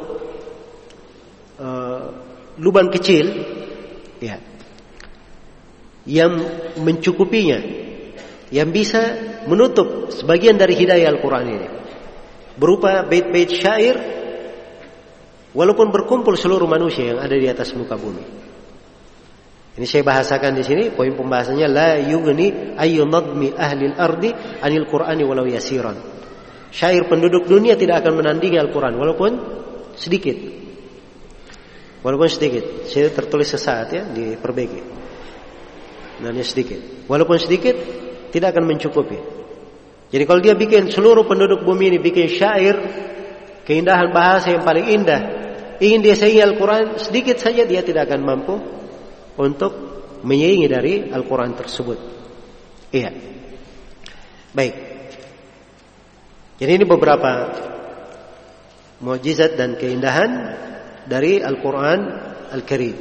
lubang kecil, ya, yang mencukupinya, yang bisa menutup sebagian dari hidayah Al-Quran ini, berupa bait-bait syair, walaupun berkumpul seluruh manusia yang ada di atas muka bumi. Ini saya bahasakan di sini, poin pembahasannya, la yughni ayyu nadmi ahli al-ardi anil Qur'ani walau yasiran. Syair penduduk dunia tidak akan menandingi Al-Quran walaupun sedikit. Walaupun sedikit. Saya tertulis sesaat, ya, diperbaiki. Hanya sedikit. Walaupun sedikit tidak akan mencukupi. Jadi kalau dia bikin, seluruh penduduk bumi ini bikin syair, keindahan bahasa yang paling indah, ingin dia saingi Al-Quran, sedikit saja dia tidak akan mampu untuk menyaingi dari Al-Quran tersebut. Iya. Baik. Jadi ini beberapa mukjizat dan keindahan dari Al-Quran Al-Karim.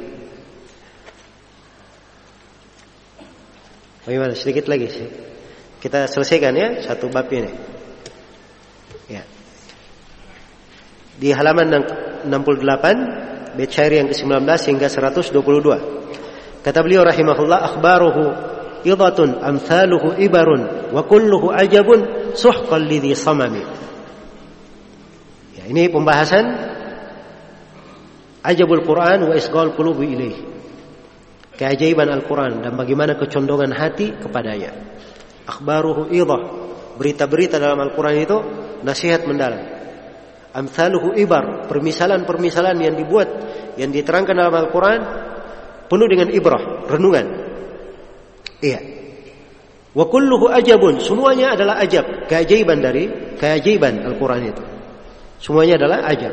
Bagaimana? Sedikit lagi sih. Kita selesaikan, ya, satu bab ini. Ya. Di halaman 68, bait syair yang ke-19 hingga 122. Kata beliau rahimahullah, akhbaruhu idatun amthaluhu ibarun wa kulluhu ajabun suhqan lidhi samami. Ya, ini pembahasan ajabul Quran wa isqal qulubi ilaih. Keajaiban Al-Quran dan bagaimana kecondongan hati kepadanya. Akhbaruhu idah, berita-berita dalam Al-Quran itu nasihat mendalam. Amthaluhu ibar, permisalan-permisalan yang dibuat, yang diterangkan dalam Al-Quran penuh dengan ibrah, renungan. Iya. Wa kulluhu ajabun, semuanya adalah ajab, keajaiban Al-Quran itu. Semuanya adalah ajab.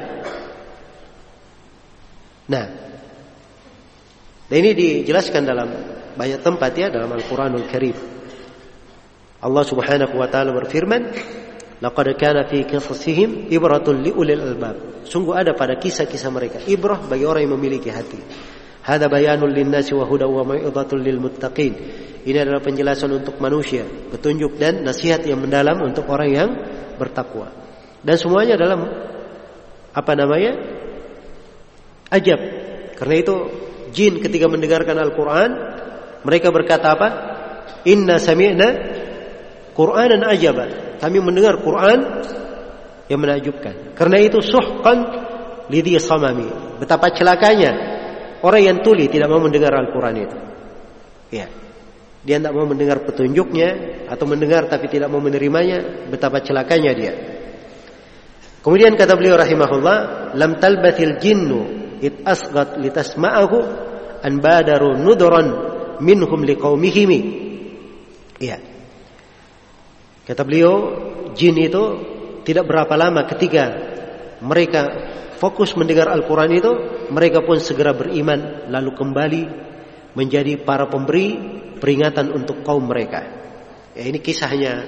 Nah, dan ini dijelaskan dalam banyak tempat ya dalam Al-Quranul Karim. Allah Subhanahu wa taala berfirman, "Laqad kana fi qisasihim ibratun liulil albab." Sungguh ada pada kisah-kisah mereka ibrah bagi orang yang memiliki hati. Hada bayanul linnasi wa hudaw wa mau'izatul lil muttaqin. Ini adalah penjelasan untuk manusia, petunjuk dan nasihat yang mendalam untuk orang yang bertakwa. Dan semuanya dalam ajab. Karena itu jin ketika mendengarkan Al-Quran, mereka berkata apa? Inna sami'na Qur'anan ajaba. Kami mendengar Quran yang menakjubkan. Karena itu suhqan lidhi samami. Betapa celakanya orang yang tuli tidak mau mendengar Al-Quran itu. Ya. Dia tidak mau mendengar petunjuknya, atau mendengar tapi tidak mau menerimanya. Betapa celakanya dia. Kemudian kata beliau rahimahullah, lam talbathil jinnu it asghat litasma'ahu an badaru nudran minhum liqaumihim. Iya. Kata beliau, jin itu tidak berapa lama ketika mereka fokus mendengar Al-Quran itu, mereka pun segera beriman lalu kembali menjadi para pemberi peringatan untuk kaum mereka. Ya, ini kisahnya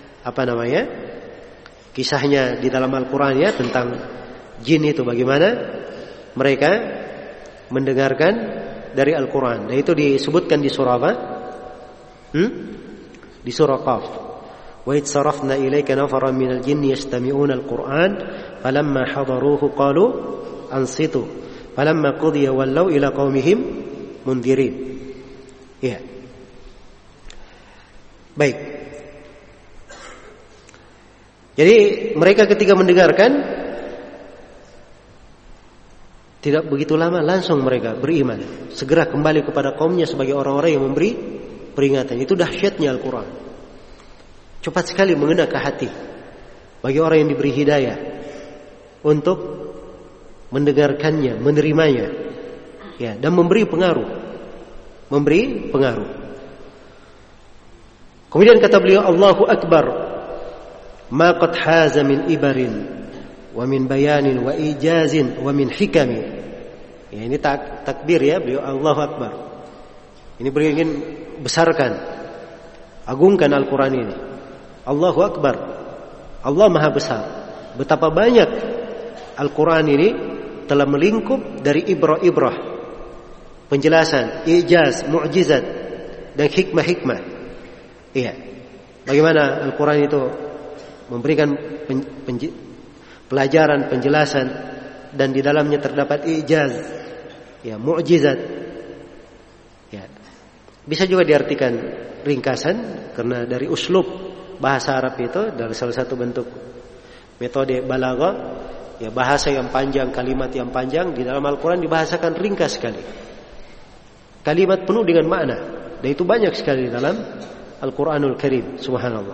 kisahnya di dalam Al-Quran ya tentang jin itu, bagaimana mereka mendengarkan dari Al-Quran. Dan itu disebutkan di surah apa? Di surah Qaf. Wa id sarafna ilaika nafaran minal jinni yastami'una al-Qur'an falamma hadaruhu qalu ansitu falamma qudiya wallaw ila qaumihim mundirin. Ya. Baik. Jadi mereka ketika mendengarkan tidak begitu lama langsung mereka beriman, segera kembali kepada kaumnya sebagai orang-orang yang memberi peringatan. Itu dahsyatnya Al-Quran. Cepat sekali mengena ke hati bagi orang yang diberi hidayah untuk mendengarkannya, menerimanya, ya, dan memberi pengaruh. Kemudian kata beliau, Allahu Akbar, ma qad haza min ibarin wa min bayanin wa ijazin wa min hikami. Ya, ini takbir ya beliau, Allahu Akbar. Ini beliau ingin besarkan, agungkan Al-Quran ini. Allahu Akbar, Allah Maha Besar. Betapa banyak Al-Quran ini telah melingkup dari ibrah-ibrah, penjelasan, ijaz, mu'jizat, dan hikmah-hikmah. Iya. Bagaimana Al-Quran itu memberikan pelajaran, penjelasan, dan di dalamnya terdapat ijaz, ya, mu'jizat. Ya. Bisa juga diartikan ringkasan, karena dari uslub bahasa Arab itu dari salah satu bentuk metode balaghah, ya, bahasa yang panjang, kalimat yang panjang di dalam Al-Quran dibahasakan ringkas sekali. Kalimat penuh dengan makna, dan itu banyak sekali dalam Al-Quranul Karim. Subhanallah.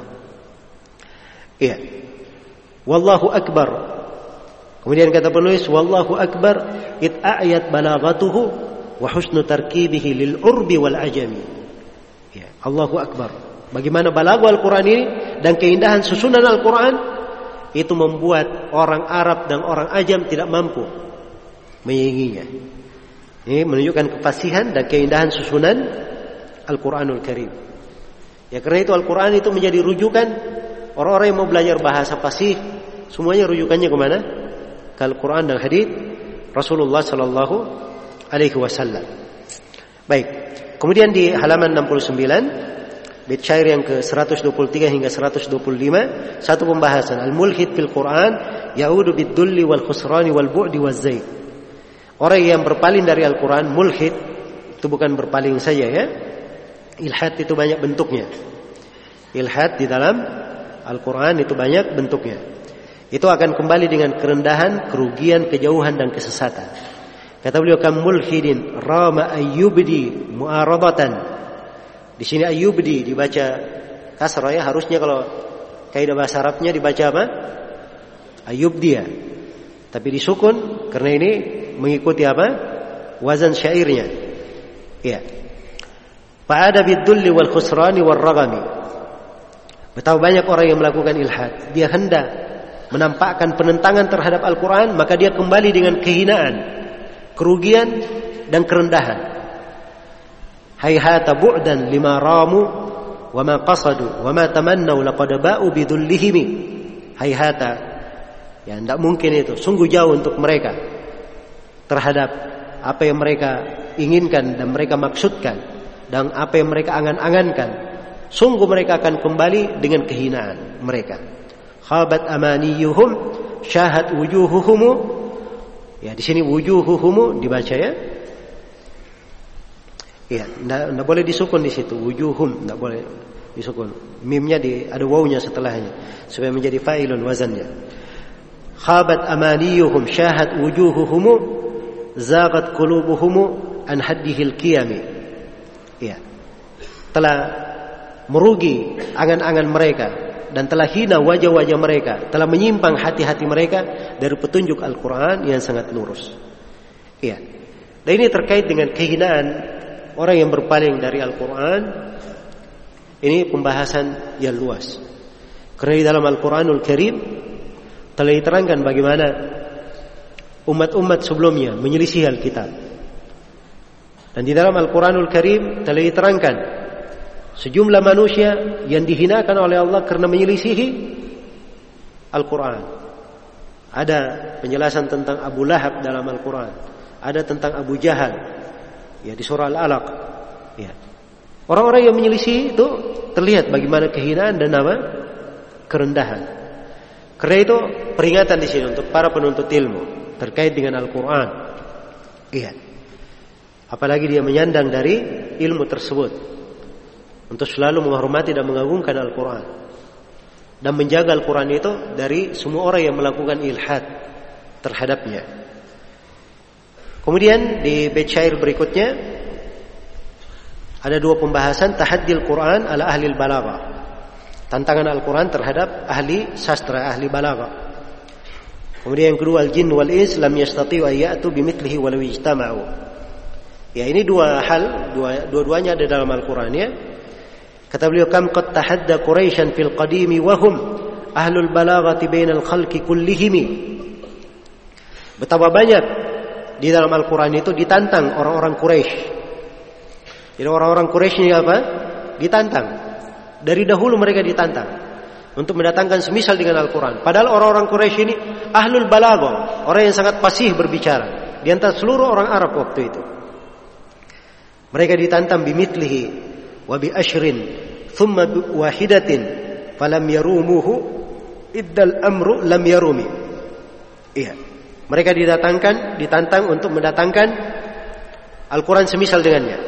Iya. Wallahu Akbar. Kemudian kata penulis, Wallahu Akbar it a'yat balaghatuhu wa husnu tarkibihi lil urbi wal ajami. Ya, Allahu Akbar. Bagaimana balaghah Al-Quran ini dan keindahan susunan Al-Quran itu membuat orang Arab dan orang Ajam tidak mampu menyainginya. Ini menunjukkan kefasihan dan keindahan susunan Al-Quranul Karim. Ya, karena itu Al-Quran itu menjadi rujukan orang-orang yang mau belajar bahasa fasih, semuanya rujukannya kemana? Ke Al-Quran dan hadits Rasulullah Sallallahu Alaihi Wasallam. Baik. Kemudian di halaman 69, bait syair yang ke 123 hingga 125, satu pembahasan al-mulhid fil Quran ya'udu bid-dulli wal khusrani wal bu'di waz zaid. Orang yang berpaling dari Al-Quran, mulhid itu bukan berpaling saja ya. Ilhad itu banyak bentuknya. Ilhad di dalam Al-Quran itu banyak bentuknya. Itu akan kembali dengan kerendahan, kerugian, kejauhan dan kesesatan. Kata beliau, kam mulhidin rama ayyubdi mu'aradatan. Di sini ayyubdi dibaca kasrah ya, harusnya kalau kaidah bahasa Arabnya dibaca apa? Ayyubdi ya. Tapi disukun karena ini mengikuti apa? Wazan syairnya. Ya. Fa'ada bid-dulli wal khusrani wal ragami. Betapa banyak orang yang melakukan ilhad. Dia hendak menampakkan penentangan terhadap Al-Quran, maka dia kembali dengan kehinaan, kerugian dan kerendahan. Hayhata bu'dan lima ramu wa ma qasadu wa ma tamannau laqad ba'u bidullihimi. Hayhata, ya tidak mungkin itu, sungguh jauh untuk mereka terhadap apa yang mereka inginkan dan mereka maksudkan dan apa yang mereka angan-angankan. Sungguh mereka akan kembali dengan kehinaan mereka. Khabat amaniyuhum syahat wujuhuhum. Ya, di sini wujuhuhum dibaca ya. Ya, enggak boleh disukun di situ. Wujuhum enggak boleh disukun. Mimnya ada wawunya setelahnya supaya menjadi fa'ilun wazannya. Khabat amaniyuhum syahat wujuhuhum zaghat qulubuhum an haddihil qiyami. Ya. Telah merugi angan-angan mereka dan telah hina wajah-wajah mereka, telah menyimpang hati-hati mereka dari petunjuk Al-Quran yang sangat lurus. Iya. Dan ini terkait dengan kehinaan orang yang berpaling dari Al-Quran. Ini pembahasan yang luas. Karena di dalam Al-Quranul Karim telah diterangkan bagaimana umat-umat sebelumnya menyelisih Alkitab. Dan di dalam Al-Quranul Karim telah diterangkan sejumlah manusia yang dihinakan oleh Allah karena menyelisihi Al-Quran. Ada penjelasan tentang Abu Lahab dalam Al-Quran. Ada tentang Abu Jahal, ya, di surah Al-Alaq. Ya. Orang-orang yang menyelisihi itu terlihat bagaimana kehinaan dan kerendahan. Karena itu peringatan di sini untuk para penuntut ilmu terkait dengan Al-Quran. Iya. Apalagi dia menyandang dari ilmu tersebut, untuk selalu menghormati dan mengagungkan Al-Quran dan menjaga Al-Quran itu dari semua orang yang melakukan ilhad terhadapnya. Kemudian di bait syair berikutnya ada dua pembahasan tahaddil Quran ala ahli al-balaghah. Tantangan Al-Quran terhadap ahli sastra, ahli balaghah. Kemudian yang kedua al-jinn wal ins lam yastati'u ay ya'tu bimithlihi walau ijtama'u. Ya, ini dua hal, dua-duanya ada dalam Al-Quran ya. Kata beliau, kam qad tahadda Quraisyan fil qadimi wa hum ahlul balaghati bainal khalqi kullihim. Betapa banyak di dalam Al-Quran itu ditantang orang-orang Quraisy. Jadi orang-orang Quraisy ini apa? Ditantang. Dari dahulu mereka ditantang untuk mendatangkan semisal dengan Al-Quran. Padahal orang-orang Quraisy ini ahlul balaghah, orang yang sangat fasih berbicara di antara seluruh orang Arab waktu itu. Mereka ditantang bimithlihi wa bi ashrin thumma wahidatin falam yarumuhu iddal amru lam yarumi. Iya. Mereka ditantang untuk mendatangkan Al-Quran semisal dengannya.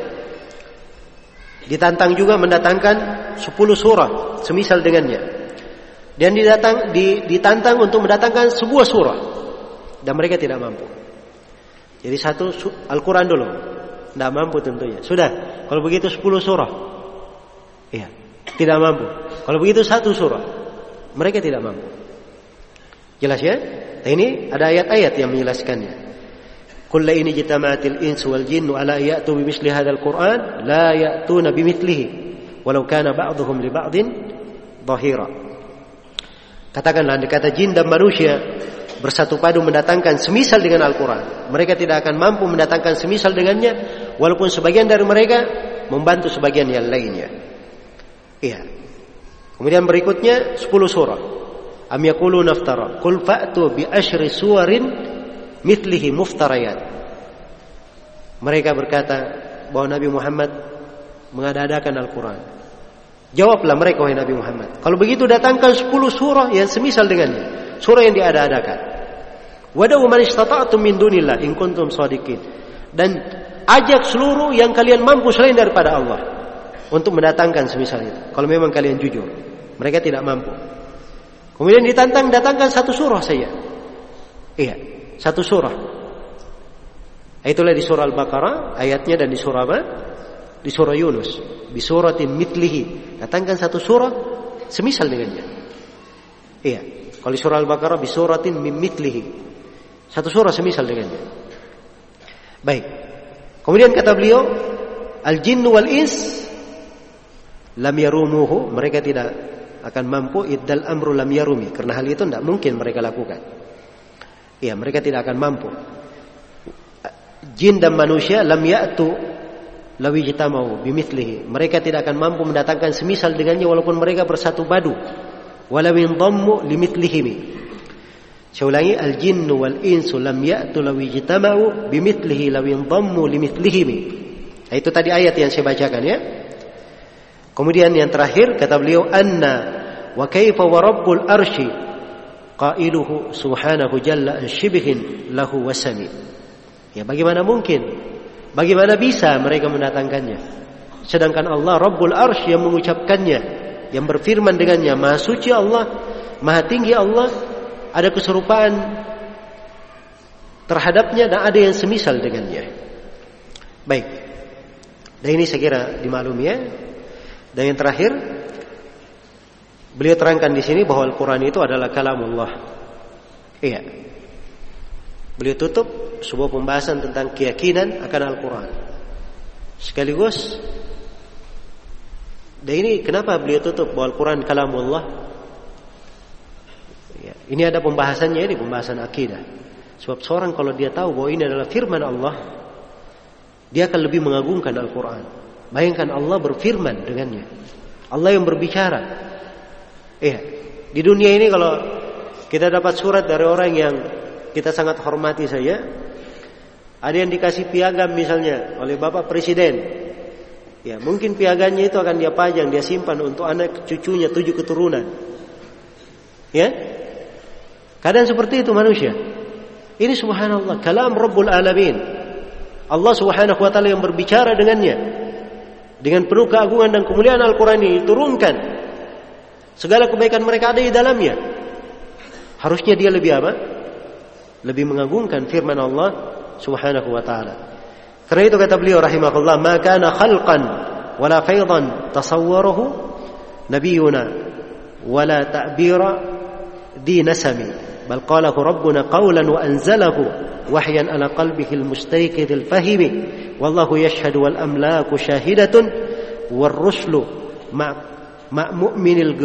Ditantang juga mendatangkan 10 surah semisal dengannya. Dan ditantang untuk mendatangkan sebuah surah, dan mereka tidak mampu. Jadi satu Al-Quran dulu, tidak mampu tentunya. Sudah, kalau begitu 10 surah. Iya, tidak mampu. Kalau begitu 1 surah, mereka tidak mampu. Jelas ya? Nah, ini ada ayat-ayat yang menjelaskannya. Kulla ini jitama'atil insu wal jinnu ala ya'tu bimithli hadzal Qur'an la ya'tuna bimithlihi walau kana ba'dhuhum li ba'din dhahira. Katakanlah, kata jin dan manusia bersatu padu mendatangkan semisal dengan Al-Quran, mereka tidak akan mampu mendatangkan semisal dengannya, walaupun sebagian dari mereka membantu sebagian yang lainnya. Iya. Kemudian berikutnya 10 surah. Am yaquluna iftara qul fa'tu bi asyri suwarin mithlihi muftarayat. Mereka berkata bahwa Nabi Muhammad mengada-adakan Al-Quran. Jawablah mereka, wahai Nabi Muhammad, kalau begitu datangkan 10 surah yang semisal dengannya, surah yang diada-adakan. Wada'u man istata'tum min dunillah in kuntum shadiqin. Dan ajak seluruh yang kalian mampu selain daripada Allah untuk mendatangkan semisal itu, kalau memang kalian jujur. Mereka tidak mampu. Kemudian datangkan 1 surah saja. Iya, 1 surah. Itulah di surah Al-Baqarah ayatnya, dan di surah apa? Di surah Yunus, bi suratin mithlihi. Datangkan 1 surah semisal dengannya. Iya. Kalau di surah Al-Baqarah bi suratin min mithlihi. 1 surah semisal dengannya. Baik. Kemudian kata beliau, al-jinn wal ins lam yarumuhu, mereka tidak akan mampu. Iddal amru lam yarumi, karena hal itu tidak mungkin mereka lakukan. Ya, mereka tidak akan mampu. Jin dan manusia lam ya'tu law ijtama'u bimithlihi, mereka tidak akan mampu mendatangkan semisal dengannya walaupun mereka bersatu padu. Wala min dhammu limithlihi. Saya ulangi, al jinnu wal insu lam ya'tu law ijtama'u bimithlihi law dhammu limithlihi. Itu tadi ayat yang saya bacakan ya. Kemudian yang terakhir kata beliau, anna wa kaifa wa rabbul arsy qailuhu subhanahu jalla an shibhin lahu wasami. Ya, bagaimana mungkin? Bagaimana bisa mereka mendatangkannya? Sedangkan Allah Rabbul Arsy yang mengucapkannya, yang berfirman dengannya, Maha suci Allah, Maha tinggi Allah, ada keserupaan terhadapnya dan ada yang semisal dengannya. Baik. Dan ini saya kira dimaklumi ya. Dan yang terakhir, beliau terangkan di sini bahwa Al-Quran itu adalah kalamullah. Iya. Beliau tutup sebuah pembahasan tentang keyakinan akan Al-Quran. Sekaligus, dan ini kenapa beliau tutup bahwa Al-Quran kalamullah? Ya, ini ada pembahasannya, ini pembahasan akidah. Sebab seorang kalau dia tahu bahwa ini adalah firman Allah, dia akan lebih mengagungkan Al-Quran. Bayangkan Allah berfirman dengannya, Allah yang berbicara. Iya, di dunia ini kalau kita dapat surat dari orang yang kita sangat hormati saja, ada yang dikasih piagam misalnya oleh Bapak Presiden, ya mungkin piagamnya itu akan dia pajang, dia simpan untuk anak cucunya 7 keturunan. Ya, kadang seperti itu manusia. Ini subhanallah, kalam Rabbul Alamin. Allah subhanahu wa ta'ala yang berbicara dengannya dengan penuh keagungan dan kemuliaan. Al-Quran ini diturunkan, segala kebaikan mereka ada di dalamnya. Harusnya dia lebih apa? Lebih mengagungkan firman Allah subhanahu wa ta'ala. Karena itu kata beliau rahimahullah, ma kana khalqan wala faydan tasawwaruhu nabiyuna wala ta'bira di nasami, bal qalahu rabbuna qawlan wa anzalahu wahyan ala qalbihi al-mustayqidh al-fahimi, wallahu yashhadu wal amlaku shahidatun war ruslu ma mu'minil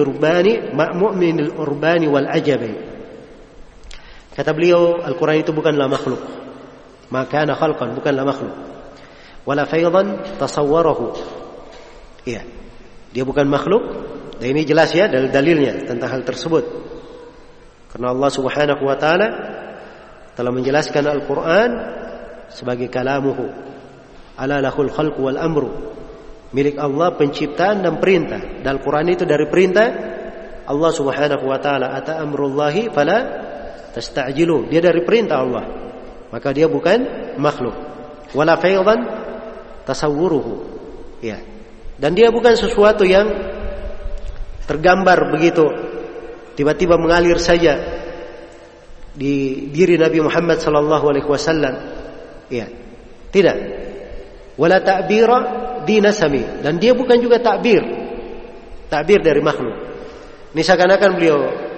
urbani wal ajabi. Kata beliau, Al-Quran itu bukanlah makhluk. Maka ana khalqan, bukanlah makhluk. Wala faydan tasawwarahu. Iya. Dia bukan makhluk. Dan ini jelas ya dalil-dalilnya tentang hal tersebut. Karena Allah Subhanahu wa taala telah menjelaskan Al-Quran sebagai kalamuhu. Ala lahul khalqu wal amru. Milik Allah penciptaan dan perintah. Dan Al-Quran itu dari perintah Allah Subhanahu wa taala, ata amrullahi fala tasta'jilu, dia dari perintah Allah, maka dia bukan makhluk. Wala faydan tasawwuruhu, ya, dan dia bukan sesuatu yang tergambar begitu tiba-tiba mengalir saja di diri Nabi Muhammad sallallahu alaihi wasallam, ya, tidak. Wala ta'bira dinasami, dan dia bukan juga takbir dari makhluk. Ini seakan-akan beliau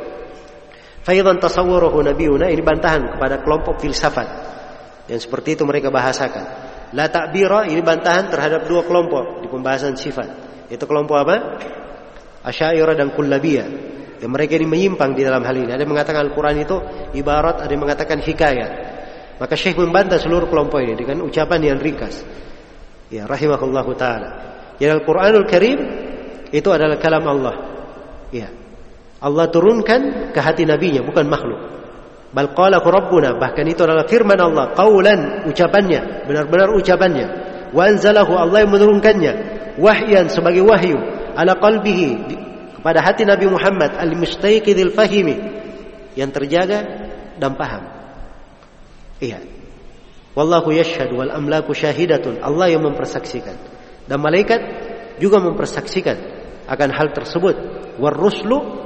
faydan tasawwuruhu nabiyuna, ini bantahan kepada kelompok filsafat yang seperti itu mereka bahasakan. La ta'bira, ini bantahan terhadap dua kelompok di pembahasan sifat. Itu kelompok apa? Asy'ariyah dan Kullabiyah. Yang mereka ini menyimpang di dalam hal ini. Ada yang mengatakan Al-Quran itu ibarat, ada yang mengatakan hikayat. Maka Syekh membantah seluruh kelompok ini dengan ucapan yang ringkas. Ya, rahimahullahu taala. Jadi Al-Quranul Karim itu adalah kalam Allah. Ya. Allah turunkan ke hati nabinya, bukan makhluk. Bal qalahu rabbuna, bahkan itu adalah firman Allah, qaulan, ucapannya, benar-benar ucapannya. Wa anzalahu, Allah yang menurunkannya, wahyan, sebagai wahyu, ala qalbihi, kepada hati Nabi Muhammad, al-mustayqidhil fahimi, yang terjaga dan paham. Iya. Wallahu yashhadu wal amlaku syahidatun, Allah yang mempersaksikan dan malaikat juga mempersaksikan akan hal tersebut. War ruslu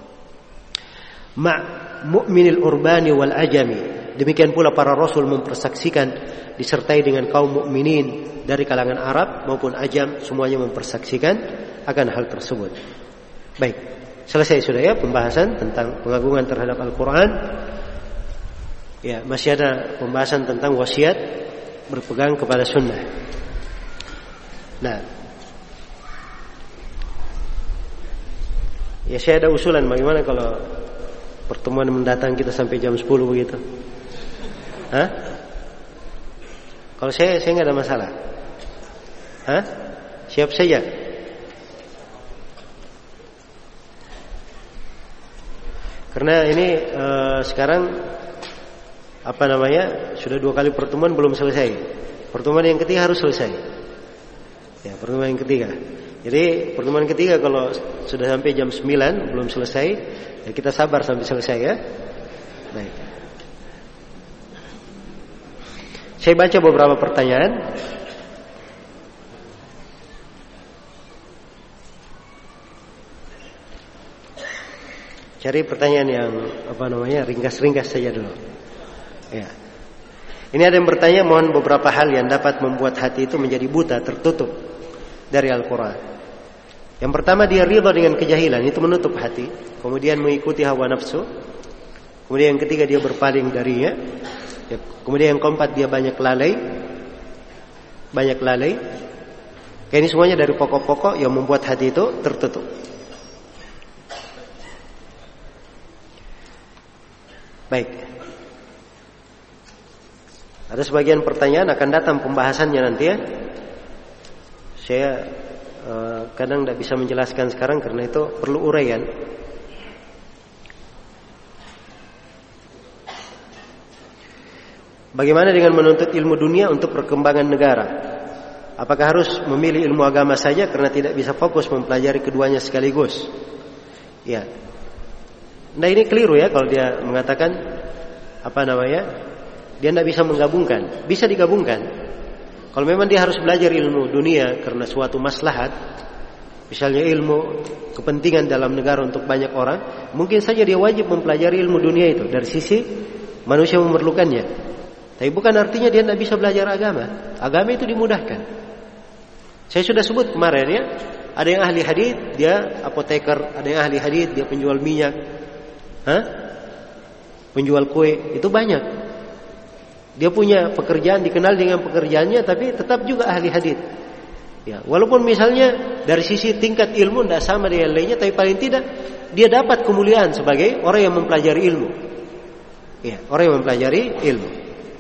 mu'minil urbani wal ajami, demikian pula para rasul mempersaksikan disertai dengan kaum mukminin dari kalangan Arab maupun ajam, semuanya mempersaksikan akan hal tersebut. Baik, selesai sudah ya pembahasan tentang pengagungan terhadap Al-Quran. Ya, masih ada pembahasan tentang wasiat berpegang kepada sunnah. Nah, Ya saya ada usulan, bagaimana kalau pertemuan mendatang kita sampai jam 10 begitu? Hah? Kalau saya nggak ada masalah. Hah? Siap saja. Karena ini sekarang sudah 2 kali pertemuan belum selesai. Pertemuan yang ketiga harus selesai. Ya, pertemuan yang ketiga. Jadi pertemuan ketiga kalau sudah sampai jam 9 belum selesai, ya kita sabar sampai selesai ya. Baik. Saya baca beberapa pertanyaan. Cari pertanyaan yang ringkas-ringkas saja dulu. Ya. Ini ada yang bertanya, mohon beberapa hal yang dapat membuat hati itu menjadi buta, tertutup dari Al-Quran. Yang pertama, dia ridha dengan kejahilan, itu menutup hati. Kemudian mengikuti hawa nafsu. Kemudian yang ketiga, dia berpaling darinya. Kemudian yang keempat, dia banyak lalai. Ini semuanya dari pokok-pokok yang membuat hati itu tertutup. Baik. Ada sebagian pertanyaan akan datang pembahasannya nanti ya. Saya kadang tidak bisa menjelaskan sekarang karena itu perlu uraian. Bagaimana dengan menuntut ilmu dunia untuk perkembangan negara? Apakah harus memilih ilmu agama saja karena tidak bisa fokus mempelajari keduanya sekaligus? Ya. Nah ini keliru ya kalau dia mengatakan dia tidak bisa menggabungkan. Bisa digabungkan. Kalau memang dia harus belajar ilmu dunia karena suatu maslahat, misalnya ilmu kepentingan dalam negara untuk banyak orang, mungkin saja dia wajib mempelajari ilmu dunia itu dari sisi manusia memerlukannya. Tapi bukan artinya dia tidak bisa belajar agama. Agama itu dimudahkan. Saya sudah sebut kemarin ya, ada yang ahli hadits, dia apoteker, ada yang ahli hadits, dia penjual minyak, penjual kue, itu banyak. Dia punya pekerjaan, dikenal dengan pekerjaannya, tapi tetap juga ahli hadits. Ya, walaupun misalnya dari sisi tingkat ilmu tidak sama dengan lainnya, tapi paling tidak dia dapat kemuliaan sebagai orang yang mempelajari ilmu. Ya, orang yang mempelajari ilmu.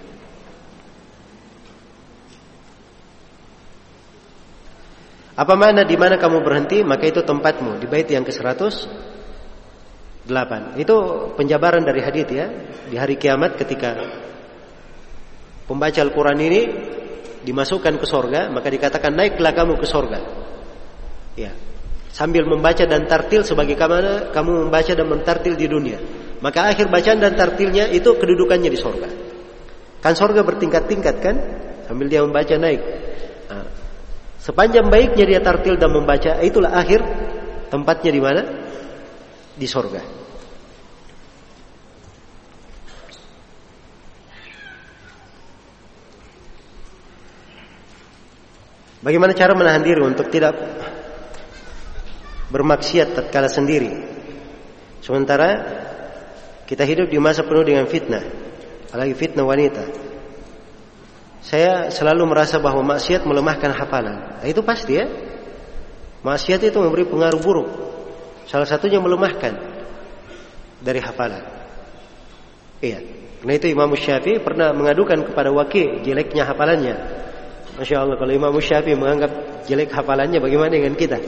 Apa makna di mana kamu berhenti, maka itu tempatmu, di bait yang ke-108. Itu penjabaran dari hadits ya. Di hari kiamat ketika pembaca Al-Quran ini dimasukkan ke sorga, maka dikatakan naiklah kamu ke sorga. Ya, sambil membaca dan tartil sebagaimana kamu membaca dan mentartil di dunia. Maka akhir bacaan dan tartilnya itu kedudukannya di sorga. Kan sorga bertingkat-tingkat kan, sambil dia membaca naik. Nah, sepanjang baiknya dia tartil dan membaca, itulah akhir tempatnya di mana? Di sorga. Bagaimana cara menahan diri untuk tidak bermaksiat tatkala sendiri, sementara kita hidup di masa penuh dengan fitnah, apalagi fitnah wanita. Saya selalu merasa bahwa maksiat melemahkan hafalan. Nah, itu pasti ya. Maksiat itu memberi pengaruh buruk. Salah satunya melemahkan dari hafalan. Iya. Karena itu Imam Syafi'i pernah mengadukan kepada Waki' jeleknya hafalannya. Masya Allah, kalau Imam Syafi'i menganggap jelek hafalannya, bagaimana dengan kita?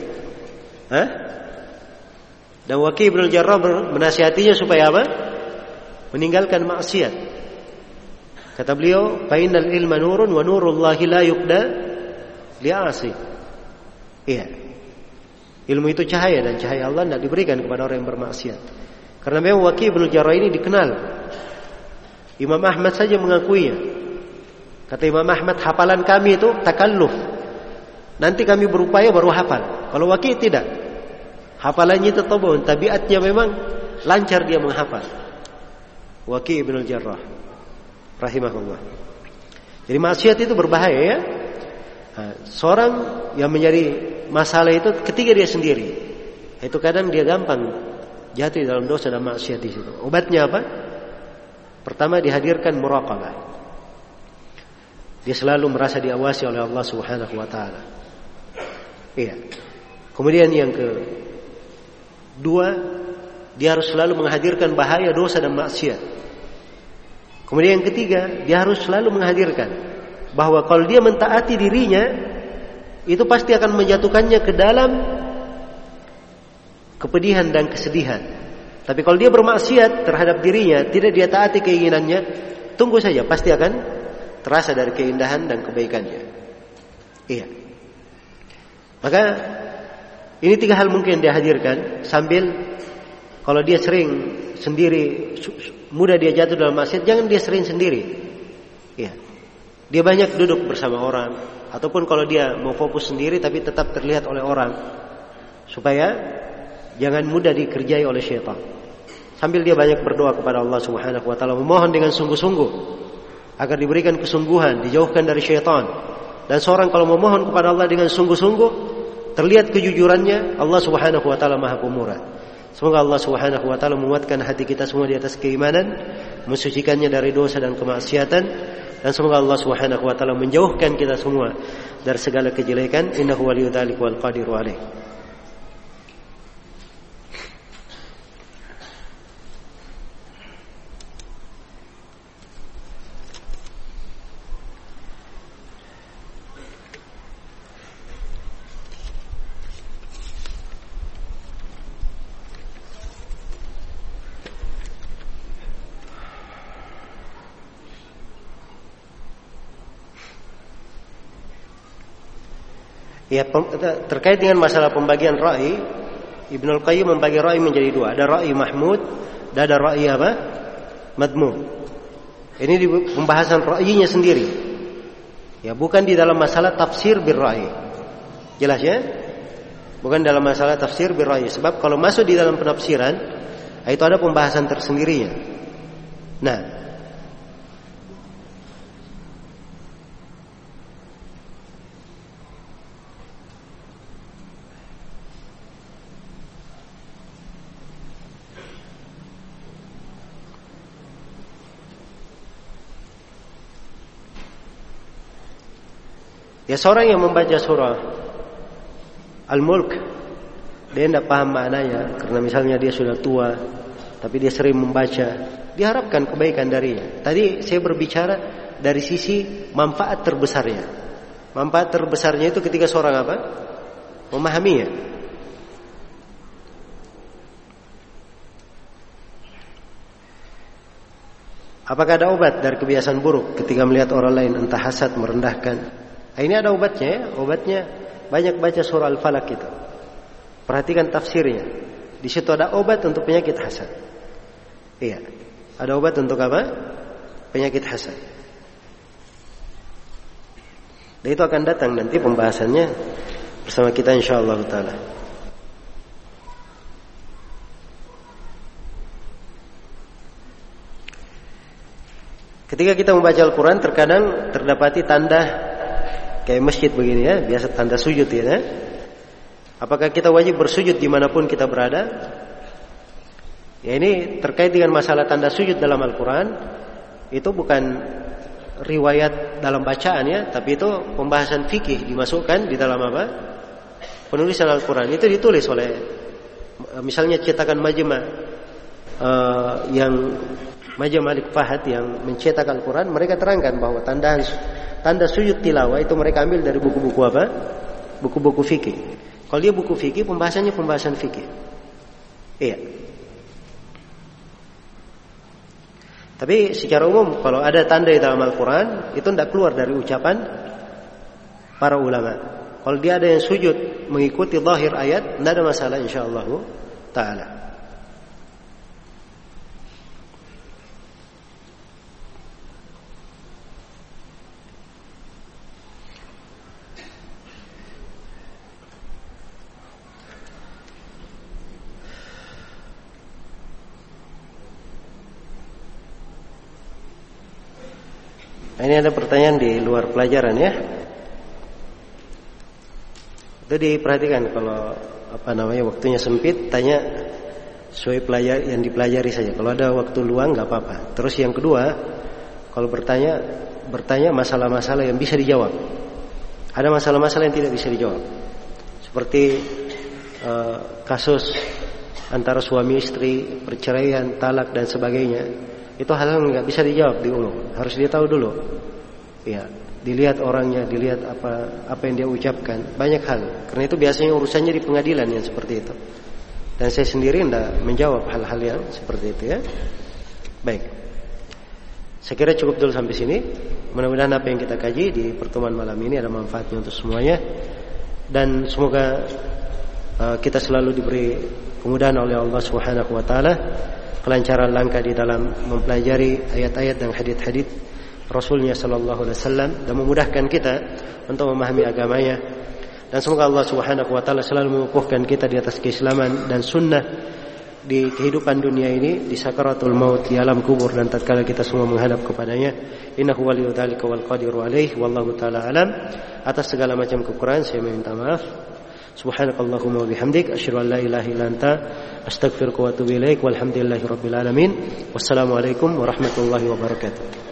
Dan Waki' bin Jarrah menasihatinya supaya apa? Meninggalkan maksiat. Kata beliau, "Fa'innal ilma nurun wa nurullahi la yuqda li'asi." Iya. Ilmu itu cahaya dan cahaya Allah tidak diberikan kepada orang yang bermaksiat. Karena memang Waki' bin Jarrah ini dikenal. Imam Ahmad saja mengakuinya. Kata Imam Ahmad, hafalan kami itu takalluf. Nanti kami berupaya baru hafal. Kalau Waki' tidak. Hafalannya itu tabun, tabiatnya memang lancar dia menghafal. Waki' bin Jarrah rahimahullah. Jadi maksiat itu berbahaya ya. Seorang yang menjadi masalah itu ketika dia sendiri. Itu kadang dia gampang jatuh dalam dosa dan maksiat di situ. Obatnya apa? Pertama, dihadirkan muraqabah. Dia selalu merasa diawasi oleh Allah Subhanahu wa taala. Iya. Kemudian yang kedua, 2, dia harus selalu menghadirkan bahaya dosa dan maksiat. Kemudian yang ketiga, dia harus selalu menghadirkan bahwa kalau dia mentaati dirinya, itu pasti akan menjatuhkannya ke dalam kepedihan dan kesedihan. Tapi kalau dia bermaksiat terhadap dirinya, tidak dia taati keinginannya, tunggu saja, pasti akan terasa dari keindahan dan kebaikannya. Iya. Maka ini 3 hal mungkin dia hadirkan sambil, kalau dia sering sendiri, mudah dia jatuh dalam maksiat, jangan dia sering sendiri. Iya. Dia banyak duduk bersama orang, ataupun kalau dia mau fokus sendiri tapi tetap terlihat oleh orang, supaya jangan mudah dikerjai oleh syaitan. Sambil dia banyak berdoa kepada Allah Subhanahu wa taala, memohon dengan sungguh-sungguh agar diberikan kesungguhan, dijauhkan dari syaitan. Dan seorang kalau memohon kepada Allah dengan sungguh-sungguh, terlihat kejujurannya, Allah Subhanahu wa taala Maha Pemurah. Semoga Allah Subhanahu wa taala menguatkan hati kita semua di atas keimanan, mensucikannya dari dosa dan kemaksiatan, dan semoga Allah Subhanahu wa taala menjauhkan kita semua dari segala kejelekan. Innahu waliyyu dzalika wal qadiru alaih. Ya, terkait dengan masalah pembagian ra'i, Ibnul Qayyim membagi ra'i menjadi 2. Ada ra'i mahmud dan ada ra'i apa? Madmum. Ini di pembahasan ra'inya sendiri. Ya, bukan di dalam masalah tafsir bir ra'i. Jelas ya? Bukan dalam masalah tafsir bir ra'i. Sebab kalau masuk di dalam penafsiran, itu ada pembahasan tersendirinya. Nah, ya, seorang yang membaca surah Al-Mulk, dia tidak paham maknanya karena misalnya dia sudah tua, tapi dia sering membaca, diharapkan kebaikan darinya. Tadi saya berbicara dari sisi manfaat terbesarnya. Manfaat terbesarnya itu ketika seorang apa? Memahaminya. Apakah ada obat dari kebiasaan buruk ketika melihat orang lain, entah hasad, merendahkan? Nah, ini ada obatnya ya. Obatnya banyak baca surah Al-Falaq itu. Perhatikan tafsirnya. Di situ ada obat untuk penyakit hasad. Iya. Ada obat untuk apa? Penyakit hasad. Dan itu akan datang nanti pembahasannya bersama kita insyaallah taala. Ketika kita membaca Al-Quran, terkadang terdapati tanda kayak masjid begini ya, biasa tanda sujud ya. Apakah kita wajib bersujud dimanapun kita berada? Ya, ini terkait dengan masalah tanda sujud dalam Al-Quran. Itu bukan riwayat dalam bacaan ya, tapi itu pembahasan fikih dimasukkan di dalam apa? Penulisan Al-Quran. Itu ditulis oleh misalnya cetakan Majma' yang Majma' Malik Fahad yang mencetak Al-Quran, mereka terangkan bahwa tanda sujud tilawah itu mereka ambil dari buku-buku apa? Buku-buku fikih. Kalau dia buku fikih, pembahasannya pembahasan fikih. Iya. Tapi secara umum kalau ada tanda di dalam Al-Quran, itu tidak keluar dari ucapan para ulama. Kalau dia ada yang sujud mengikuti zahir ayat, tidak ada masalah insyaallah ta'ala. Ini ada pertanyaan di luar pelajaran ya. Itu diperhatikan kalau waktunya sempit, tanya sesuai yang dipelajari saja. Kalau ada waktu luang nggak apa-apa. Terus yang kedua, kalau bertanya masalah-masalah yang bisa dijawab. Ada masalah-masalah yang tidak bisa dijawab. Seperti kasus antara suami istri, perceraian, talak dan sebagainya, itu hal-hal nggak bisa dijawab di umum. Harus dia tahu dulu. Ya, dilihat orangnya, dilihat apa yang dia ucapkan, banyak hal. Karena itu biasanya urusannya di pengadilan yang seperti itu. Dan saya sendiri tidak menjawab hal-hal yang seperti itu ya. Baik. Saya kira cukup dulu sampai sini. Mudah-mudahan apa yang kita kaji di pertemuan malam ini ada manfaatnya untuk semuanya. Dan semoga kita selalu diberi kemudahan oleh Allah Subhanahu wa taala, kelancaran langkah di dalam mempelajari ayat-ayat dan hadits-hadits Rasulnya sallallahu alaihi wasallam, dan memudahkan kita untuk memahami agamanya. Dan semoga Allah Subhanahu wa taala selalu mengukuhkan kita di atas keislaman dan sunnah di kehidupan dunia ini, di sakaratul maut, di alam kubur, dan tatkala kita semua menghadap kepadanya. Innahu waliyyu dzalika wal qadiru alaihi, wallahu taala alam. Atas segala macam kekurangan saya meminta maaf. Subhanakallahumma wa bihamdik, asyhadu an la ilaha illa anta, astaghfiruka wa atubu ilaik, walhamdulillahirabbil alamin. Wassalamualaikum warahmatullahi wabarakatuh.